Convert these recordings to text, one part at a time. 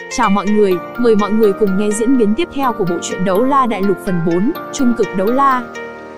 Chào mọi người, mời mọi người cùng nghe diễn biến tiếp theo của bộ truyện Đấu La Đại Lục phần 4, Trung cực đấu la.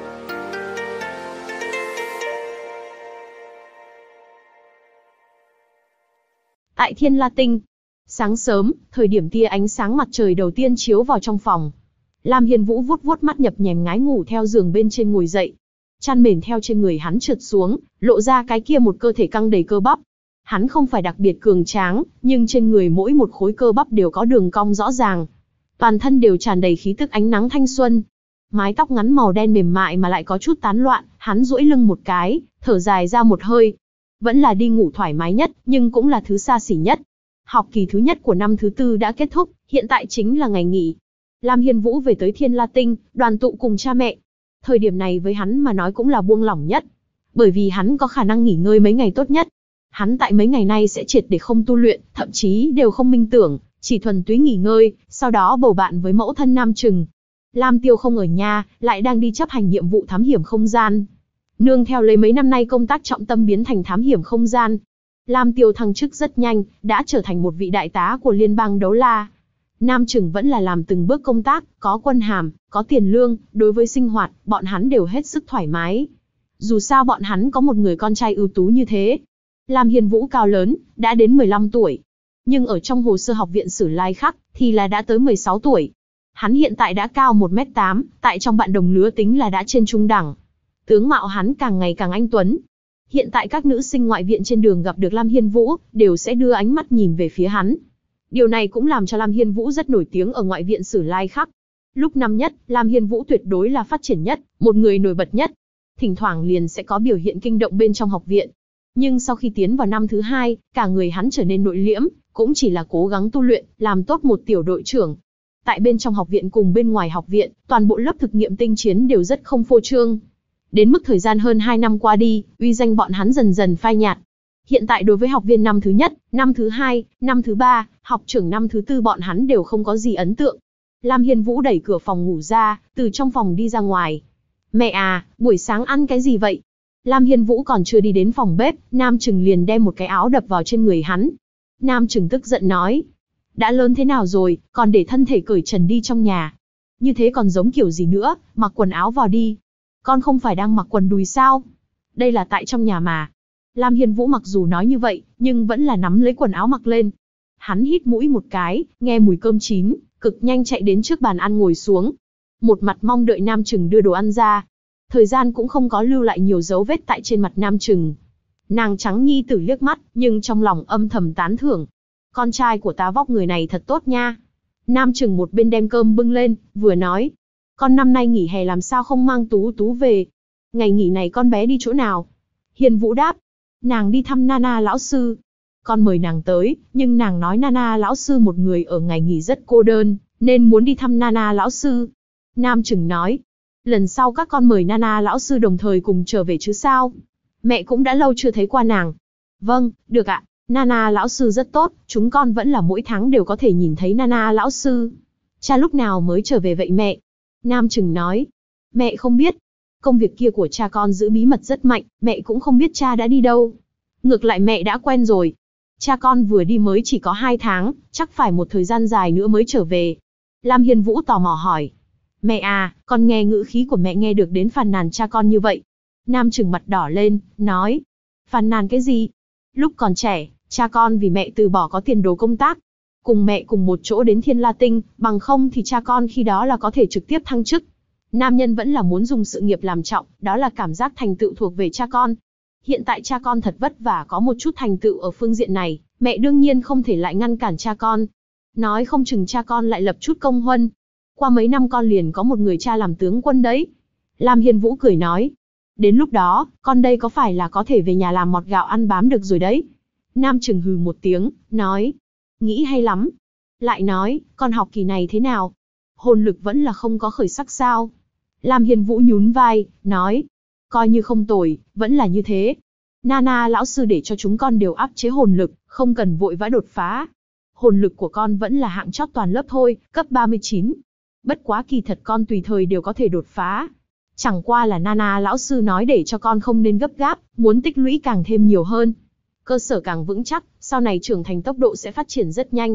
Tại Thiên La Tinh, sáng sớm, thời điểm tia ánh sáng mặt trời đầu tiên chiếu vào trong phòng. Lam Hiên Vũ vuốt vuốt mắt nhập nhèm ngái ngủ theo giường bên trên ngồi dậy. Chăn mền theo trên người hắn trượt xuống, lộ ra cái kia một cơ thể căng đầy cơ bắp. Hắn không phải đặc biệt cường tráng, nhưng trên người mỗi một khối cơ bắp đều có đường cong rõ ràng. Toàn thân đều tràn đầy khí tức ánh nắng thanh xuân. Mái tóc ngắn màu đen mềm mại mà lại có chút tán loạn, hắn duỗi lưng một cái, thở dài ra một hơi. Vẫn là đi ngủ thoải mái nhất, nhưng cũng là thứ xa xỉ nhất. Học kỳ thứ nhất của năm thứ tư đã kết thúc, hiện tại chính là ngày nghỉ. Lam Hiên Vũ về tới Thiên La Tinh, đoàn tụ cùng cha mẹ. Thời điểm này với hắn mà nói cũng là buông lỏng nhất. Bởi vì hắn có khả năng nghỉ ngơi mấy ngày tốt nhất. Hắn tại mấy ngày nay sẽ triệt để không tu luyện, thậm chí đều không minh tưởng, chỉ thuần túy nghỉ ngơi, sau đó bầu bạn với mẫu thân Nam Trừng. Lam Tiêu không ở nhà, lại đang đi chấp hành nhiệm vụ thám hiểm không gian. Nương theo lấy mấy năm nay công tác trọng tâm biến thành thám hiểm không gian. Lam Tiêu thăng chức rất nhanh, đã trở thành một vị đại tá của liên bang đấu la. Nam Trừng vẫn là làm từng bước công tác, có quân hàm, có tiền lương, đối với sinh hoạt, bọn hắn đều hết sức thoải mái. Dù sao bọn hắn có một người con trai ưu tú như thế. Lam Hiên Vũ cao lớn, đã đến 15 tuổi. Nhưng ở trong hồ sơ học viện Sử Lai Khắc, thì là đã tới 16 tuổi. Hắn hiện tại đã cao 1m8, tại trong bạn đồng lứa tính là đã trên trung đẳng. Tướng mạo hắn càng ngày càng anh tuấn. Hiện tại các nữ sinh ngoại viện trên đường gặp được Lam Hiên Vũ, đều sẽ đưa ánh mắt nhìn về phía hắn. Điều này cũng làm cho Lam Hiên Vũ rất nổi tiếng ở ngoại viện Sử Lai Khắc. Lúc năm nhất, Lam Hiên Vũ tuyệt đối là phát triển nhất, một người nổi bật nhất. Thỉnh thoảng liền sẽ có biểu hiện kinh động bên trong học viện. Nhưng sau khi tiến vào năm thứ hai, cả người hắn trở nên nội liễm, cũng chỉ là cố gắng tu luyện, làm tốt một tiểu đội trưởng. Tại bên trong học viện cùng bên ngoài học viện, toàn bộ lớp thực nghiệm tinh chiến đều rất không phô trương. Đến mức thời gian hơn 2 năm qua đi, uy danh bọn hắn dần dần phai nhạt. Hiện tại đối với học viên năm thứ nhất, năm thứ hai, năm thứ ba, học trưởng năm thứ tư bọn hắn đều không có gì ấn tượng. Lam Hiên Vũ đẩy cửa phòng ngủ ra, từ trong phòng đi ra ngoài. Mẹ à, buổi sáng ăn cái gì vậy? Lam Hiên Vũ còn chưa đi đến phòng bếp, Nam Trừng liền đem một cái áo đập vào trên người hắn. Nam Trừng tức giận nói. Đã lớn thế nào rồi, còn để thân thể cởi trần đi trong nhà. Như thế còn giống kiểu gì nữa, mặc quần áo vào đi. Con không phải đang mặc quần đùi sao? Đây là tại trong nhà mà. Lam Hiên Vũ mặc dù nói như vậy, nhưng vẫn là nắm lấy quần áo mặc lên. Hắn hít mũi một cái, nghe mùi cơm chín, cực nhanh chạy đến trước bàn ăn ngồi xuống. Một mặt mong đợi Nam Trừng đưa đồ ăn ra. Thời gian cũng không có lưu lại nhiều dấu vết tại trên mặt Nam Trừng. Nàng trắng nhi tử liếc mắt, nhưng trong lòng âm thầm tán thưởng. Con trai của ta vóc người này thật tốt nha. Nam Trừng một bên đem cơm bưng lên, vừa nói. Con năm nay nghỉ hè làm sao không mang Tú Tú về. Ngày nghỉ này con bé đi chỗ nào? Hiền Vũ đáp. Nàng đi thăm Nana lão sư. Con mời nàng tới, nhưng nàng nói Nana lão sư một người ở ngày nghỉ rất cô đơn, nên muốn đi thăm Nana lão sư. Nam Trừng nói. Lần sau các con mời Nana lão sư đồng thời cùng trở về chứ sao? Mẹ cũng đã lâu chưa thấy qua nàng. Vâng, được ạ. Nana lão sư rất tốt, chúng con vẫn là mỗi tháng đều có thể nhìn thấy Nana lão sư. Cha lúc nào mới trở về vậy mẹ? Nam Trừng nói. Mẹ không biết. Công việc kia của cha con giữ bí mật rất mạnh, mẹ cũng không biết cha đã đi đâu. Ngược lại mẹ đã quen rồi. Cha con vừa đi mới chỉ có 2 tháng, chắc phải một thời gian dài nữa mới trở về. Lam Hiên Vũ tò mò hỏi. Mẹ à, con nghe ngữ khí của mẹ nghe được đến phàn nàn cha con như vậy. Nam Trừng mặt đỏ lên, nói. Phàn nàn cái gì? Lúc còn trẻ, cha con vì mẹ từ bỏ có tiền đồ công tác. Cùng mẹ cùng một chỗ đến Thiên La Tinh, bằng không thì cha con khi đó là có thể trực tiếp thăng chức. Nam nhân vẫn là muốn dùng sự nghiệp làm trọng, đó là cảm giác thành tựu thuộc về cha con. Hiện tại cha con thật vất vả có một chút thành tựu ở phương diện này, mẹ đương nhiên không thể lại ngăn cản cha con. Nói không chừng cha con lại lập chút công huân. Qua mấy năm con liền có một người cha làm tướng quân đấy. Lam Hiên Vũ cười nói. Đến lúc đó, con đây có phải là có thể về nhà làm mọt gạo ăn bám được rồi đấy. Nam Trừng hừ một tiếng, nói. Nghĩ hay lắm. Lại nói, con học kỳ này thế nào? Hồn lực vẫn là không có khởi sắc sao? Lam Hiên Vũ nhún vai, nói. Coi như không tồi, vẫn là như thế. Nana lão sư để cho chúng con đều áp chế hồn lực, không cần vội vã đột phá. Hồn lực của con vẫn là hạng chót toàn lớp thôi, cấp 39. Bất quá kỳ thật con tùy thời đều có thể đột phá. Chẳng qua là Nana lão sư nói để cho con không nên gấp gáp, muốn tích lũy càng thêm nhiều hơn. Cơ sở càng vững chắc, sau này trưởng thành tốc độ sẽ phát triển rất nhanh.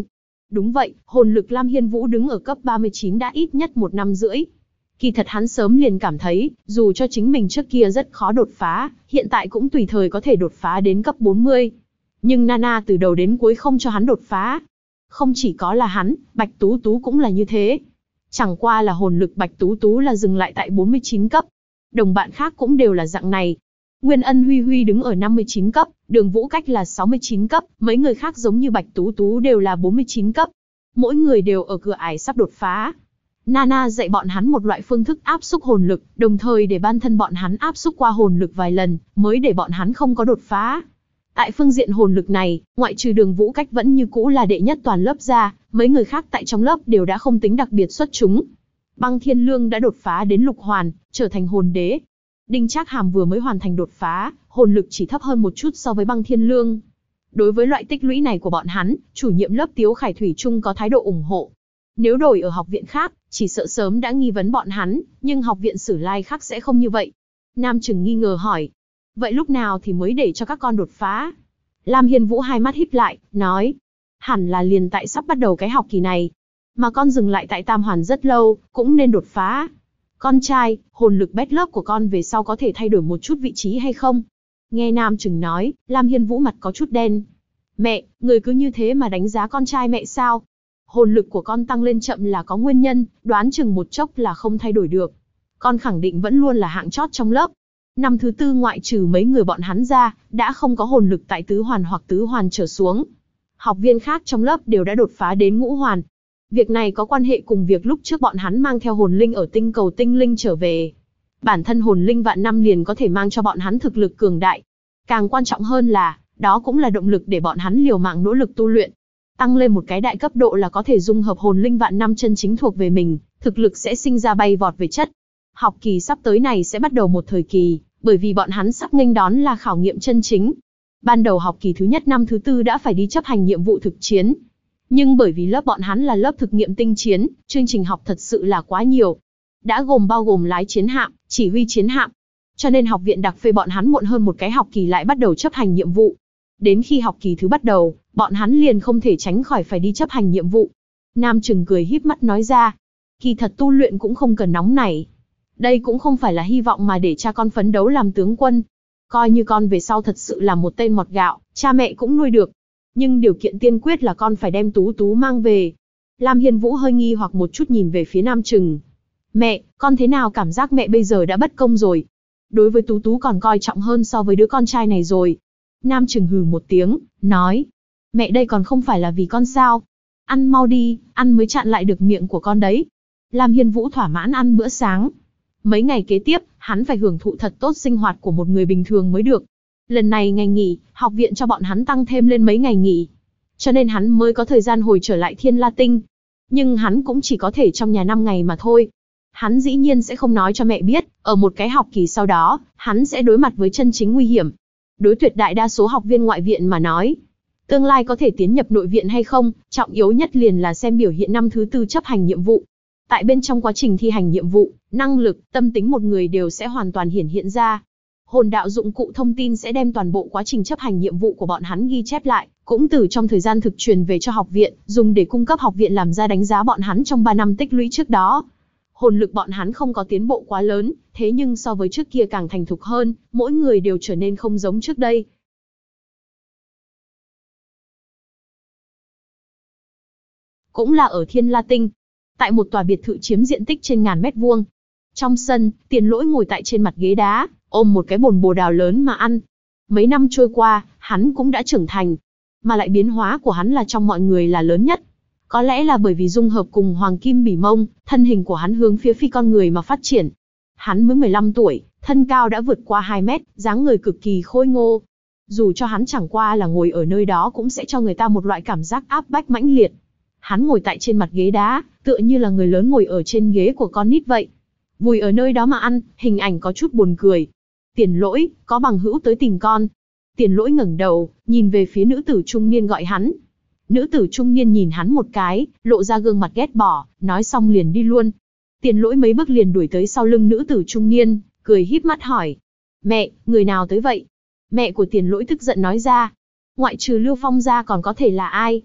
Đúng vậy, hồn lực Lam Hiên Vũ đứng ở cấp 39 đã ít nhất 1 năm rưỡi. Kỳ thật hắn sớm liền cảm thấy, dù cho chính mình trước kia rất khó đột phá, hiện tại cũng tùy thời có thể đột phá đến cấp 40. Nhưng Nana từ đầu đến cuối không cho hắn đột phá. Không chỉ có là hắn, Bạch Tú Tú cũng là như thế. Chẳng qua là hồn lực Bạch Tú Tú là dừng lại tại 49 cấp. Đồng bạn khác cũng đều là dạng này. Nguyên Ân Huy Huy đứng ở 59 cấp, Đường Vũ Cách là 69 cấp, mấy người khác giống như Bạch Tú Tú đều là 49 cấp. Mỗi người đều ở cửa ải sắp đột phá. Nana dạy bọn hắn một loại phương thức áp xúc hồn lực, đồng thời để bản thân bọn hắn áp xúc qua hồn lực vài lần, mới để bọn hắn không có đột phá. Tại phương diện hồn lực này, ngoại trừ Đường Vũ Cách vẫn như cũ là đệ nhất toàn lớp ra, mấy người khác tại trong lớp đều đã không tính đặc biệt xuất chúng. Băng Thiên Lương đã đột phá đến lục hoàn, trở thành hồn đế. Đinh Trác Hàm vừa mới hoàn thành đột phá, hồn lực chỉ thấp hơn một chút so với Băng Thiên Lương. Đối với loại tích lũy này của bọn hắn, chủ nhiệm lớp Tiếu Khải Thủy Trung có thái độ ủng hộ. Nếu đổi ở học viện khác, chỉ sợ sớm đã nghi vấn bọn hắn, nhưng học viện Sử Lai khác sẽ không như vậy. Nam Trừng nghi ngờ hỏi, vậy lúc nào thì mới để cho các con đột phá? Lam Hiên Vũ hai mắt híp lại, nói, hẳn là liền tại sắp bắt đầu cái học kỳ này. Mà con dừng lại tại Tam Hoàn rất lâu, cũng nên đột phá. Con trai, hồn lực bét lớp của con về sau có thể thay đổi một chút vị trí hay không? Nghe Nam Trừng nói, Lam Hiên Vũ mặt có chút đen. Mẹ, người cứ như thế mà đánh giá con trai mẹ sao? Hồn lực của con tăng lên chậm là có nguyên nhân, đoán chừng một chốc là không thay đổi được. Con khẳng định vẫn luôn là hạng chót trong lớp. Năm thứ tư ngoại trừ mấy người bọn hắn ra, đã không có hồn lực tại tứ hoàn hoặc tứ hoàn trở xuống. Học viên khác trong lớp đều đã đột phá đến ngũ hoàn. Việc này có quan hệ cùng việc lúc trước bọn hắn mang theo hồn linh ở tinh cầu tinh linh trở về. Bản thân hồn linh vạn năm liền có thể mang cho bọn hắn thực lực cường đại. Càng quan trọng hơn là, đó cũng là động lực để bọn hắn liều mạng nỗ lực tu luyện. Tăng lên một cái đại cấp độ là có thể dung hợp hồn linh vạn năm chân chính thuộc về mình, thực lực sẽ sinh ra bay vọt về chất. Học kỳ sắp tới này sẽ bắt đầu một thời kỳ, bởi vì bọn hắn sắp nghênh đón là khảo nghiệm chân chính. Ban đầu học kỳ thứ nhất năm thứ tư đã phải đi chấp hành nhiệm vụ thực chiến. Nhưng bởi vì lớp bọn hắn là lớp thực nghiệm tinh chiến, chương trình học thật sự là quá nhiều. Đã bao gồm lái chiến hạm, chỉ huy chiến hạm. Cho nên học viện đặc phê bọn hắn muộn hơn một cái học kỳ lại bắt đầu chấp hành nhiệm vụ. Đến khi học kỳ thứ bắt đầu, bọn hắn liền không thể tránh khỏi phải đi chấp hành nhiệm vụ. Nam Trừng cười híp mắt nói ra, kỳ thật tu luyện cũng không cần nóng nảy. Đây cũng không phải là hy vọng mà để cha con phấn đấu làm tướng quân. Coi như con về sau thật sự là một tên mọt gạo, cha mẹ cũng nuôi được. Nhưng điều kiện tiên quyết là con phải đem Tú Tú mang về. Lam Hiên Vũ hơi nghi hoặc một chút nhìn về phía Nam Trừng. Mẹ, con thế nào cảm giác mẹ bây giờ đã bất công rồi? Đối với Tú Tú còn coi trọng hơn so với đứa con trai này rồi. Nam Trừng hừ một tiếng, nói. Mẹ đây còn không phải là vì con sao? Ăn mau đi, ăn mới chặn lại được miệng của con đấy. Lam Hiên Vũ thỏa mãn ăn bữa sáng. Mấy ngày kế tiếp, hắn phải hưởng thụ thật tốt sinh hoạt của một người bình thường mới được. Lần này ngày nghỉ, học viện cho bọn hắn tăng thêm lên mấy ngày nghỉ. Cho nên hắn mới có thời gian hồi trở lại Thiên La Tinh. Nhưng hắn cũng chỉ có thể trong nhà 5 ngày mà thôi. Hắn dĩ nhiên sẽ không nói cho mẹ biết, ở một cái học kỳ sau đó, hắn sẽ đối mặt với chân chính nguy hiểm. Đối tuyệt đại đa số học viên ngoại viện mà nói, tương lai có thể tiến nhập nội viện hay không, trọng yếu nhất liền là xem biểu hiện năm thứ tư chấp hành nhiệm vụ. Tại bên trong quá trình thi hành nhiệm vụ, năng lực, tâm tính một người đều sẽ hoàn toàn hiển hiện ra. Hồn đạo dụng cụ thông tin sẽ đem toàn bộ quá trình chấp hành nhiệm vụ của bọn hắn ghi chép lại, cũng từ trong thời gian thực truyền về cho học viện, dùng để cung cấp học viện làm ra đánh giá bọn hắn trong 3 năm tích lũy trước đó. Hồn lực bọn hắn không có tiến bộ quá lớn, thế nhưng so với trước kia càng thành thục hơn, mỗi người đều trở nên không giống trước đây. Cũng là ở Thiên La Tinh, tại một tòa biệt thự chiếm diện tích trên ngàn mét vuông. Trong sân, Tiền Lỗi ngồi tại trên mặt ghế đá, ôm một cái bồn bồ đào lớn mà ăn. Mấy năm trôi qua, hắn cũng đã trưởng thành, mà lại biến hóa của hắn là trong mọi người là lớn nhất. Có lẽ là bởi vì dung hợp cùng Hoàng Kim Bỉ Mông, thân hình của hắn hướng phía phi con người mà phát triển. Hắn mới 15 tuổi, thân cao đã vượt qua 2 mét, dáng người cực kỳ khôi ngô. Dù cho hắn chẳng qua là ngồi ở nơi đó cũng sẽ cho người ta một loại cảm giác áp bách mãnh liệt. Hắn ngồi tại trên mặt ghế đá, tựa như là người lớn ngồi ở trên ghế của con nít vậy. Vùi ở nơi đó mà ăn, hình ảnh có chút buồn cười. Tiền Lỗi, có bằng hữu tới tìm con. Tiền Lỗi ngẩng đầu, nhìn về phía nữ tử trung niên gọi hắn. Nữ tử trung niên nhìn hắn một cái, lộ ra gương mặt ghét bỏ, nói xong liền đi luôn. Tiền Lỗi mấy bước liền đuổi tới sau lưng nữ tử trung niên, cười híp mắt hỏi. Mẹ, người nào tới vậy? Mẹ của Tiền Lỗi tức giận nói ra. Ngoại trừ Lưu Phong ra còn có thể là ai?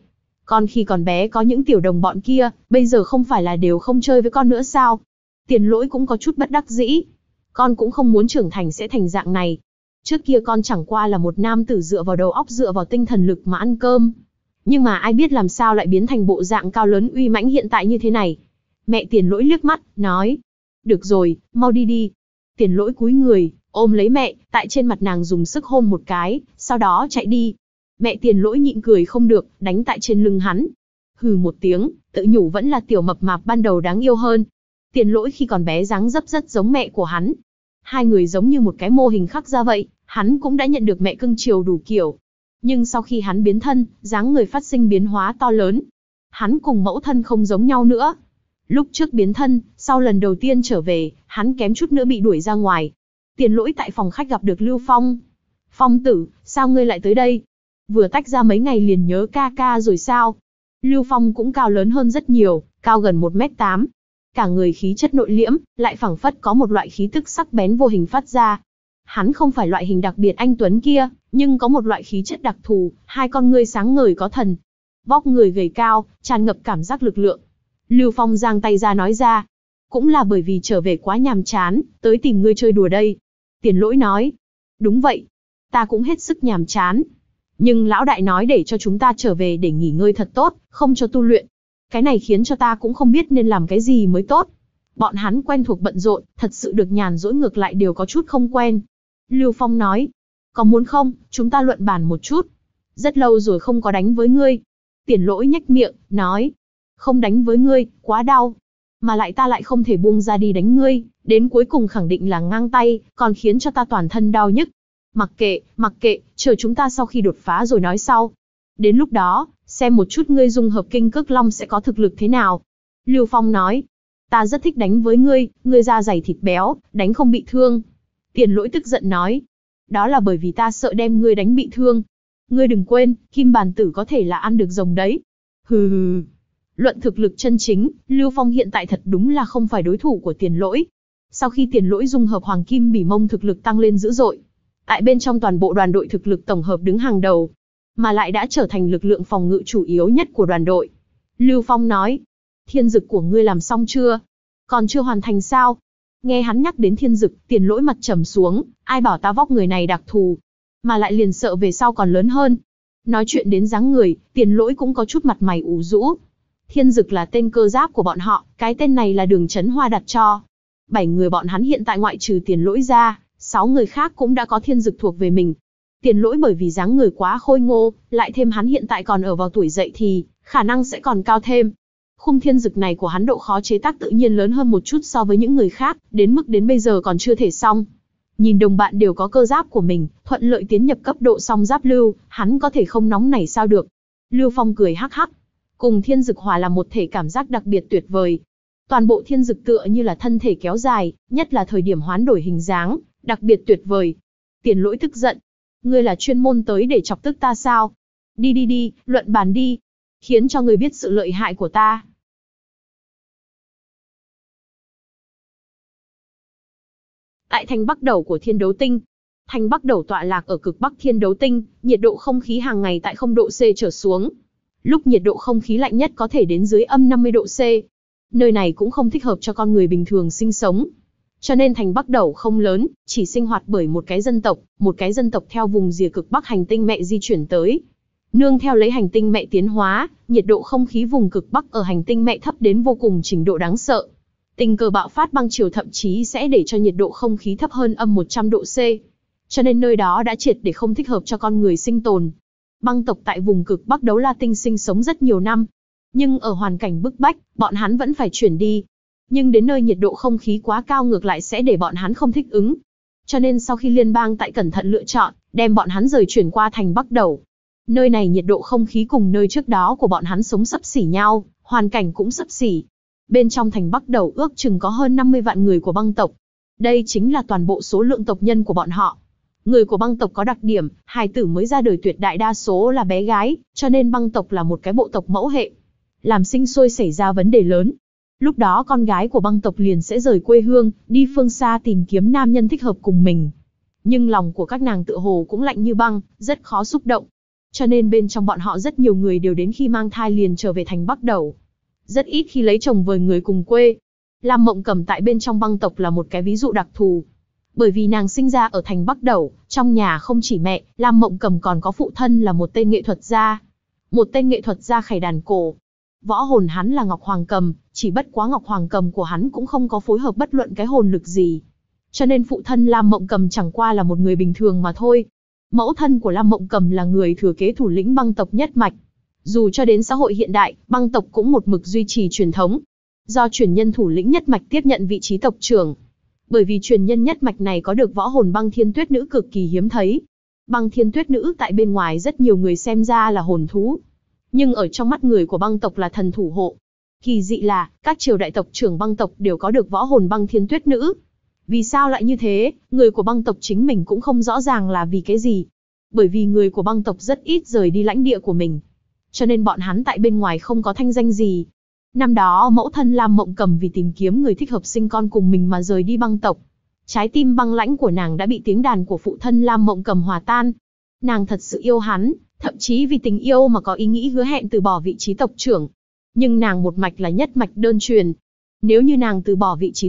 Con khi còn bé có những tiểu đồng bọn kia, bây giờ không phải là đều không chơi với con nữa sao? Tiền Lỗi cũng có chút bất đắc dĩ. Con cũng không muốn trưởng thành sẽ thành dạng này. Trước kia con chẳng qua là một nam tử dựa vào đầu óc dựa vào tinh thần lực mà ăn cơm. Nhưng mà ai biết làm sao lại biến thành bộ dạng cao lớn uy mãnh hiện tại như thế này. Mẹ Tiền Lỗi liếc mắt, nói. Được rồi, mau đi đi. Tiền Lỗi cúi người, ôm lấy mẹ, tại trên mặt nàng dùng sức hôn một cái, sau đó chạy đi. Mẹ Tiền Lỗi nhịn cười không được, đánh tại trên lưng hắn. Hừ một tiếng, tự nhủ vẫn là tiểu mập mạp ban đầu đáng yêu hơn. Tiền Lỗi khi còn bé dáng dấp rất giống mẹ của hắn. Hai người giống như một cái mô hình khắc ra vậy, hắn cũng đã nhận được mẹ cưng chiều đủ kiểu. Nhưng sau khi hắn biến thân, dáng người phát sinh biến hóa to lớn. Hắn cùng mẫu thân không giống nhau nữa. Lúc trước biến thân, sau lần đầu tiên trở về, hắn kém chút nữa bị đuổi ra ngoài. Tiền Lỗi tại phòng khách gặp được Lưu Phong. Phong tử, sao ngươi lại tới đây? Vừa tách ra mấy ngày liền nhớ ca ca rồi sao? Lưu Phong cũng cao lớn hơn rất nhiều, cao gần 1m8. Cả người khí chất nội liễm, lại phảng phất có một loại khí tức sắc bén vô hình phát ra. Hắn không phải loại hình đặc biệt anh tuấn kia, nhưng có một loại khí chất đặc thù, hai con ngươi sáng ngời có thần. Vóc người gầy cao, tràn ngập cảm giác lực lượng. Lưu Phong giang tay ra nói ra. Cũng là bởi vì trở về quá nhàm chán, tới tìm ngươi chơi đùa đây. Tiền Lỗi nói. Đúng vậy. Ta cũng hết sức nhàm chán. Nhưng lão đại nói để cho chúng ta trở về để nghỉ ngơi thật tốt, không cho tu luyện. Cái này khiến cho ta cũng không biết nên làm cái gì mới tốt. Bọn hắn quen thuộc bận rộn, thật sự được nhàn rỗi ngược lại đều có chút không quen. Lưu Phong nói. Có muốn không, chúng ta luận bàn một chút. Rất lâu rồi không có đánh với ngươi. Tiền Lỗi nhếch miệng, nói. Không đánh với ngươi, quá đau. Mà lại ta lại không thể buông ra đi đánh ngươi, đến cuối cùng khẳng định là ngang tay, còn khiến cho ta toàn thân đau nhức. Mặc kệ, chờ chúng ta sau khi đột phá rồi nói sau. Đến lúc đó, xem một chút ngươi dung hợp kinh cước long sẽ có thực lực thế nào. Lưu Phong nói. Ta rất thích đánh với ngươi da dày thịt béo, đánh không bị thương. Tiền Lỗi tức giận nói. Đó là bởi vì ta sợ đem ngươi đánh bị thương. Ngươi đừng quên, kim bàn tử có thể là ăn được rồng đấy. Hừ hừ. Luận thực lực chân chính, Lưu Phong hiện tại thật đúng là không phải đối thủ của Tiền Lỗi. Sau khi Tiền Lỗi dung hợp Hoàng Kim Bỉ Mông thực lực tăng lên dữ dội. Tại bên trong toàn bộ đoàn đội thực lực tổng hợp đứng hàng đầu. Mà lại đã trở thành lực lượng phòng ngự chủ yếu nhất của đoàn đội. Lưu Phong nói. Thiên dực của ngươi làm xong chưa? Còn chưa hoàn thành sao? Nghe hắn nhắc đến thiên dực, Tiền Lỗi mặt trầm xuống. Ai bảo ta vóc người này đặc thù. Mà lại liền sợ về sau còn lớn hơn. Nói chuyện đến dáng người, Tiền Lỗi cũng có chút mặt mày ủ rũ. Thiên dực là tên cơ giáp của bọn họ, cái tên này là Đường Chấn Hoa đặt cho. 7 người bọn hắn hiện tại ngoại trừ Tiền Lỗi ra, 6 người khác cũng đã có thiên dực thuộc về mình. Tiền Lỗi bởi vì dáng người quá khôi ngô, lại thêm hắn hiện tại còn ở vào tuổi dậy thì, khả năng sẽ còn cao thêm. Khung thiên dực này của hắn độ khó chế tác tự nhiên lớn hơn một chút so với những người khác, đến mức đến bây giờ còn chưa thể xong. Nhìn đồng bạn đều có cơ giáp của mình, thuận lợi tiến nhập cấp độ song giáp lưu, hắn có thể không nóng nảy sao được. Lưu Phong cười hắc hắc. Cùng thiên dực hòa là một thể cảm giác đặc biệt tuyệt vời. Toàn bộ thiên dực tựa như là thân thể kéo dài, nhất là thời điểm hoán đổi hình dáng, đặc biệt tuyệt vời. Tiền Lỗi tức giận. Ngươi là chuyên môn tới để chọc tức ta sao? Đi, luận bàn đi. Khiến cho ngươi biết sự lợi hại của ta. Tại thành Bắc Đầu của Thiên Đấu Tinh. Thành Bắc Đầu tọa lạc ở cực Bắc Thiên Đấu Tinh, nhiệt độ không khí hàng ngày tại 0 độ C trở xuống. Lúc nhiệt độ không khí lạnh nhất có thể đến dưới âm 50 độ C. Nơi này cũng không thích hợp cho con người bình thường sinh sống. Cho nên thành Bắc Đầu không lớn, chỉ sinh hoạt bởi một cái dân tộc theo vùng rìa cực Bắc hành tinh mẹ di chuyển tới. Nương theo lấy hành tinh mẹ tiến hóa, nhiệt độ không khí vùng cực Bắc ở hành tinh mẹ thấp đến vô cùng trình độ đáng sợ. Tình cờ bạo phát băng chiều thậm chí sẽ để cho nhiệt độ không khí thấp hơn âm 100 độ C. Cho nên nơi đó đã triệt để không thích hợp cho con người sinh tồn. Băng tộc tại vùng cực Bắc Đấu La Tinh sinh sống rất nhiều năm. Nhưng ở hoàn cảnh bức bách, bọn hắn vẫn phải chuyển đi. Nhưng đến nơi nhiệt độ không khí quá cao ngược lại sẽ để bọn hắn không thích ứng. Cho nên sau khi liên bang tại cẩn thận lựa chọn, đem bọn hắn rời chuyển qua thành Bắc Đầu. Nơi này nhiệt độ không khí cùng nơi trước đó của bọn hắn sống xấp xỉ nhau, hoàn cảnh cũng xấp xỉ. Bên trong thành Bắc Đầu ước chừng có hơn 50 vạn người của băng tộc. Đây chính là toàn bộ số lượng tộc nhân của bọn họ. Người của băng tộc có đặc điểm, hài tử mới ra đời tuyệt đại đa số là bé gái, cho nên băng tộc là một cái bộ tộc mẫu hệ. Làm sinh sôi xảy ra vấn đề lớn. Lúc đó con gái của băng tộc liền sẽ rời quê hương, đi phương xa tìm kiếm nam nhân thích hợp cùng mình. Nhưng lòng của các nàng tựa hồ cũng lạnh như băng, rất khó xúc động. Cho nên bên trong bọn họ rất nhiều người đều đến khi mang thai liền trở về thành Bắc Đẩu. Rất ít khi lấy chồng với người cùng quê. Lam Mộng Cầm tại bên trong băng tộc là một cái ví dụ đặc thù. Bởi vì nàng sinh ra ở thành Bắc Đẩu, trong nhà không chỉ mẹ, Lam Mộng Cầm còn có phụ thân là một tên nghệ thuật gia. Một tên nghệ thuật gia khải đàn cổ. Võ hồn hắn là Ngọc Hoàng Cầm, chỉ bất quá Ngọc Hoàng Cầm của hắn cũng không có phối hợp bất luận cái hồn lực gì. Cho nên phụ thân Lam Mộng Cầm chẳng qua là một người bình thường mà thôi. Mẫu thân của Lam Mộng Cầm là người thừa kế thủ lĩnh băng tộc nhất mạch. Dù cho đến xã hội hiện đại, băng tộc cũng một mực duy trì truyền thống. Do truyền nhân thủ lĩnh nhất mạch tiếp nhận vị trí tộc trưởng. Bởi vì truyền nhân nhất mạch này có được võ hồn băng thiên tuyết nữ cực kỳ hiếm thấy. Băng thiên tuyết nữ tại bên ngoài rất nhiều người xem ra là hồn thú. Nhưng ở trong mắt người của băng tộc là thần thủ hộ. Kỳ dị là, các triều đại tộc trưởng băng tộc đều có được võ hồn băng thiên tuyết nữ. Vì sao lại như thế, người của băng tộc chính mình cũng không rõ ràng là vì cái gì. Bởi vì người của băng tộc rất ít rời đi lãnh địa của mình. Cho nên bọn hắn tại bên ngoài không có thanh danh gì. Năm đó mẫu thân Lam Mộng Cầm vì tìm kiếm người thích hợp sinh con cùng mình mà rời đi băng tộc. Trái tim băng lãnh của nàng đã bị tiếng đàn của phụ thân Lam Mộng Cầm hòa tan. Nàng thật sự yêu hắn, thậm chí vì tình yêu mà có ý nghĩ hứa hẹn từ bỏ vị trí tộc trưởng. Nhưng nàng một mạch là nhất mạch đơn truyền. Nếu như nàng từ bỏ vị trí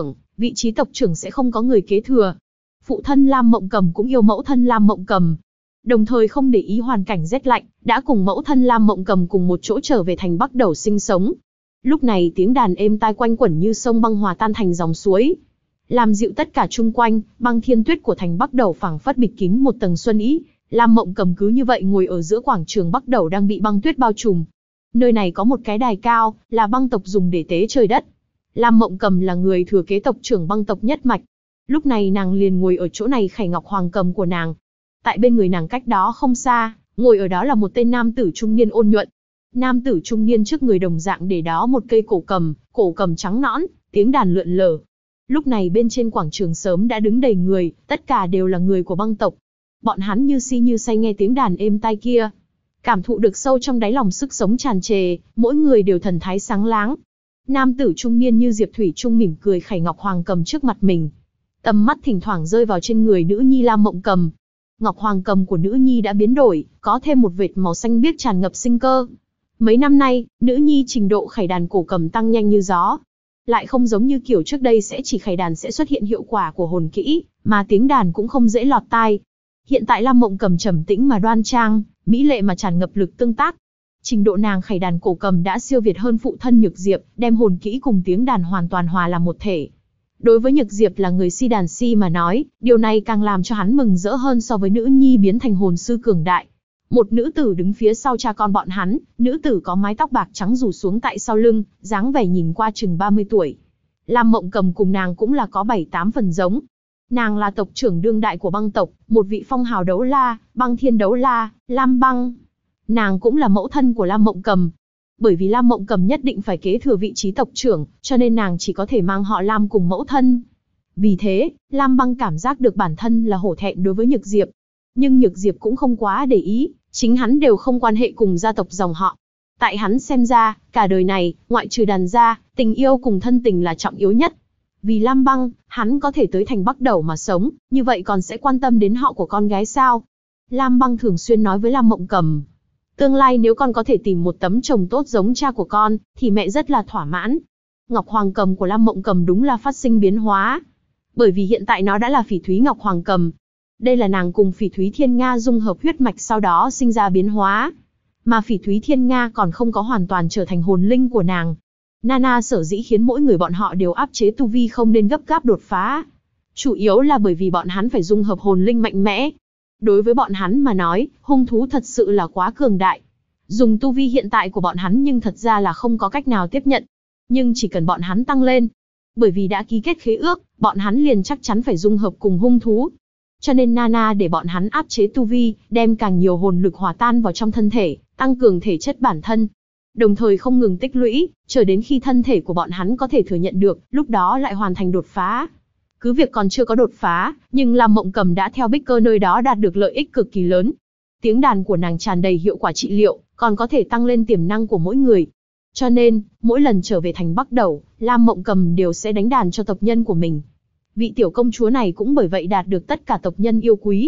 tộc trưởng sẽ không có người kế thừa. Phụ thân Lam Mộng Cầm cũng yêu mẫu thân Lam Mộng Cầm. Đồng thời không để ý hoàn cảnh rét lạnh, đã cùng mẫu thân Lam Mộng Cầm cùng một chỗ trở về thành Bắc Đẩu sinh sống. Lúc này tiếng đàn êm tai quanh quẩn như sông băng hòa tan thành dòng suối. Làm dịu tất cả chung quanh, băng thiên tuyết của thành Bắc Đẩu phảng phất bịt kín một tầng xuân ý. Lam Mộng Cầm cứ như vậy ngồi ở giữa quảng trường Bắc Đẩu đang bị băng tuyết bao trùm. Nơi này có một cái đài cao, là băng tộc dùng để tế trời đất. Lam Mộng Cầm là người thừa kế tộc trưởng băng tộc nhất mạch. Lúc này nàng liền ngồi ở chỗ này khải Ngọc Hoàng Cầm của nàng. Tại bên người nàng cách đó không xa, ngồi ở đó là một tên nam tử trung niên ôn nhuận. Nam tử trung niên trước người đồng dạng để đó một cây cổ cầm trắng nõn, tiếng đàn lượn lờ. Lúc này bên trên quảng trường sớm đã đứng đầy người, tất cả đều là người của băng tộc. Bọn hắn như si như say nghe tiếng đàn êm tai kia. Cảm thụ được sâu trong đáy lòng sức sống tràn trề, mỗi người đều thần thái sáng láng. Nam tử trung niên như Diệp Thủy Trung mỉm cười khải Ngọc Hoàng Cầm trước mặt mình. Tầm mắt thỉnh thoảng rơi vào trên người nữ nhi Lam Mộng Cầm. Ngọc Hoàng Cầm của nữ nhi đã biến đổi, có thêm một vệt màu xanh biếc tràn ngập sinh cơ. Mấy năm nay, nữ nhi trình độ khải đàn cổ cầm tăng nhanh như gió. Lại không giống như kiểu trước đây sẽ chỉ khải đàn sẽ xuất hiện hiệu quả của hồn kỹ, mà tiếng đàn cũng không dễ lọt tai. Hiện tại Lam Mộng Cầm trầm tĩnh mà đoan trang, mỹ lệ mà tràn ngập lực tương tác. Trình độ nàng khải đàn cổ cầm đã siêu việt hơn phụ thân Nhược Diệp, đem hồn kỹ cùng tiếng đàn hoàn toàn hòa làm một thể. Đối với Nhược Diệp là người si đàn si mà nói, điều này càng làm cho hắn mừng rỡ hơn so với nữ nhi biến thành hồn sư cường đại. Một nữ tử đứng phía sau cha con bọn hắn, nữ tử có mái tóc bạc trắng rủ xuống tại sau lưng, dáng vẻ nhìn qua chừng 30 tuổi. Lam Mộng Cầm cùng nàng cũng là có 7-8 phần giống. Nàng là tộc trưởng đương đại của băng tộc, một vị phong hào đấu la, băng thiên đấu la, Lam Băng. Nàng cũng là mẫu thân của Lam Mộng Cầm. Bởi vì Lam Mộng Cầm nhất định phải kế thừa vị trí tộc trưởng, cho nên nàng chỉ có thể mang họ Lam cùng mẫu thân. Vì thế, Lam Băng cảm giác được bản thân là hổ thẹn đối với Nhược Diệp. Nhưng Nhược Diệp cũng không quá để ý, chính hắn đều không quan hệ cùng gia tộc dòng họ. Tại hắn xem ra, cả đời này, ngoại trừ đàn gia, tình yêu cùng thân tình là trọng yếu nhất. Vì Lam Băng, hắn có thể tới thành Bắc Đẩu mà sống, như vậy còn sẽ quan tâm đến họ của con gái sao? Lam Băng thường xuyên nói với Lam Mộng Cầm. Tương lai nếu con có thể tìm một tấm chồng tốt giống cha của con, thì mẹ rất là thỏa mãn. Ngọc Hoàng Cầm của Lam Mộng Cầm đúng là phát sinh biến hóa. Bởi vì hiện tại nó đã là Phỉ Thúy Ngọc Hoàng Cầm. Đây là nàng cùng Phỉ Thúy Thiên Nga dung hợp huyết mạch sau đó sinh ra biến hóa. Mà Phỉ Thúy Thiên Nga còn không có hoàn toàn trở thành hồn linh của nàng. Nana sở dĩ khiến mỗi người bọn họ đều áp chế tu vi không nên gấp gáp đột phá. Chủ yếu là bởi vì bọn hắn phải dung hợp hồn linh mạnh mẽ. Đối với bọn hắn mà nói, hung thú thật sự là quá cường đại. Dùng tu vi hiện tại của bọn hắn nhưng thật ra là không có cách nào tiếp nhận. Nhưng chỉ cần bọn hắn tăng lên. Bởi vì đã ký kết khế ước, bọn hắn liền chắc chắn phải dung hợp cùng hung thú. Cho nên Nana để bọn hắn áp chế tu vi, đem càng nhiều hồn lực hòa tan vào trong thân thể, tăng cường thể chất bản thân. Đồng thời không ngừng tích lũy, chờ đến khi thân thể của bọn hắn có thể thừa nhận được, lúc đó lại hoàn thành đột phá. Cứ việc còn chưa có đột phá, nhưng Lam Mộng Cầm đã theo Bích Cơ nơi đó đạt được lợi ích cực kỳ lớn. Tiếng đàn của nàng tràn đầy hiệu quả trị liệu, còn có thể tăng lên tiềm năng của mỗi người. Cho nên, mỗi lần trở về thành Bắc Đẩu, Lam Mộng Cầm đều sẽ đánh đàn cho tộc nhân của mình. Vị tiểu công chúa này cũng bởi vậy đạt được tất cả tộc nhân yêu quý.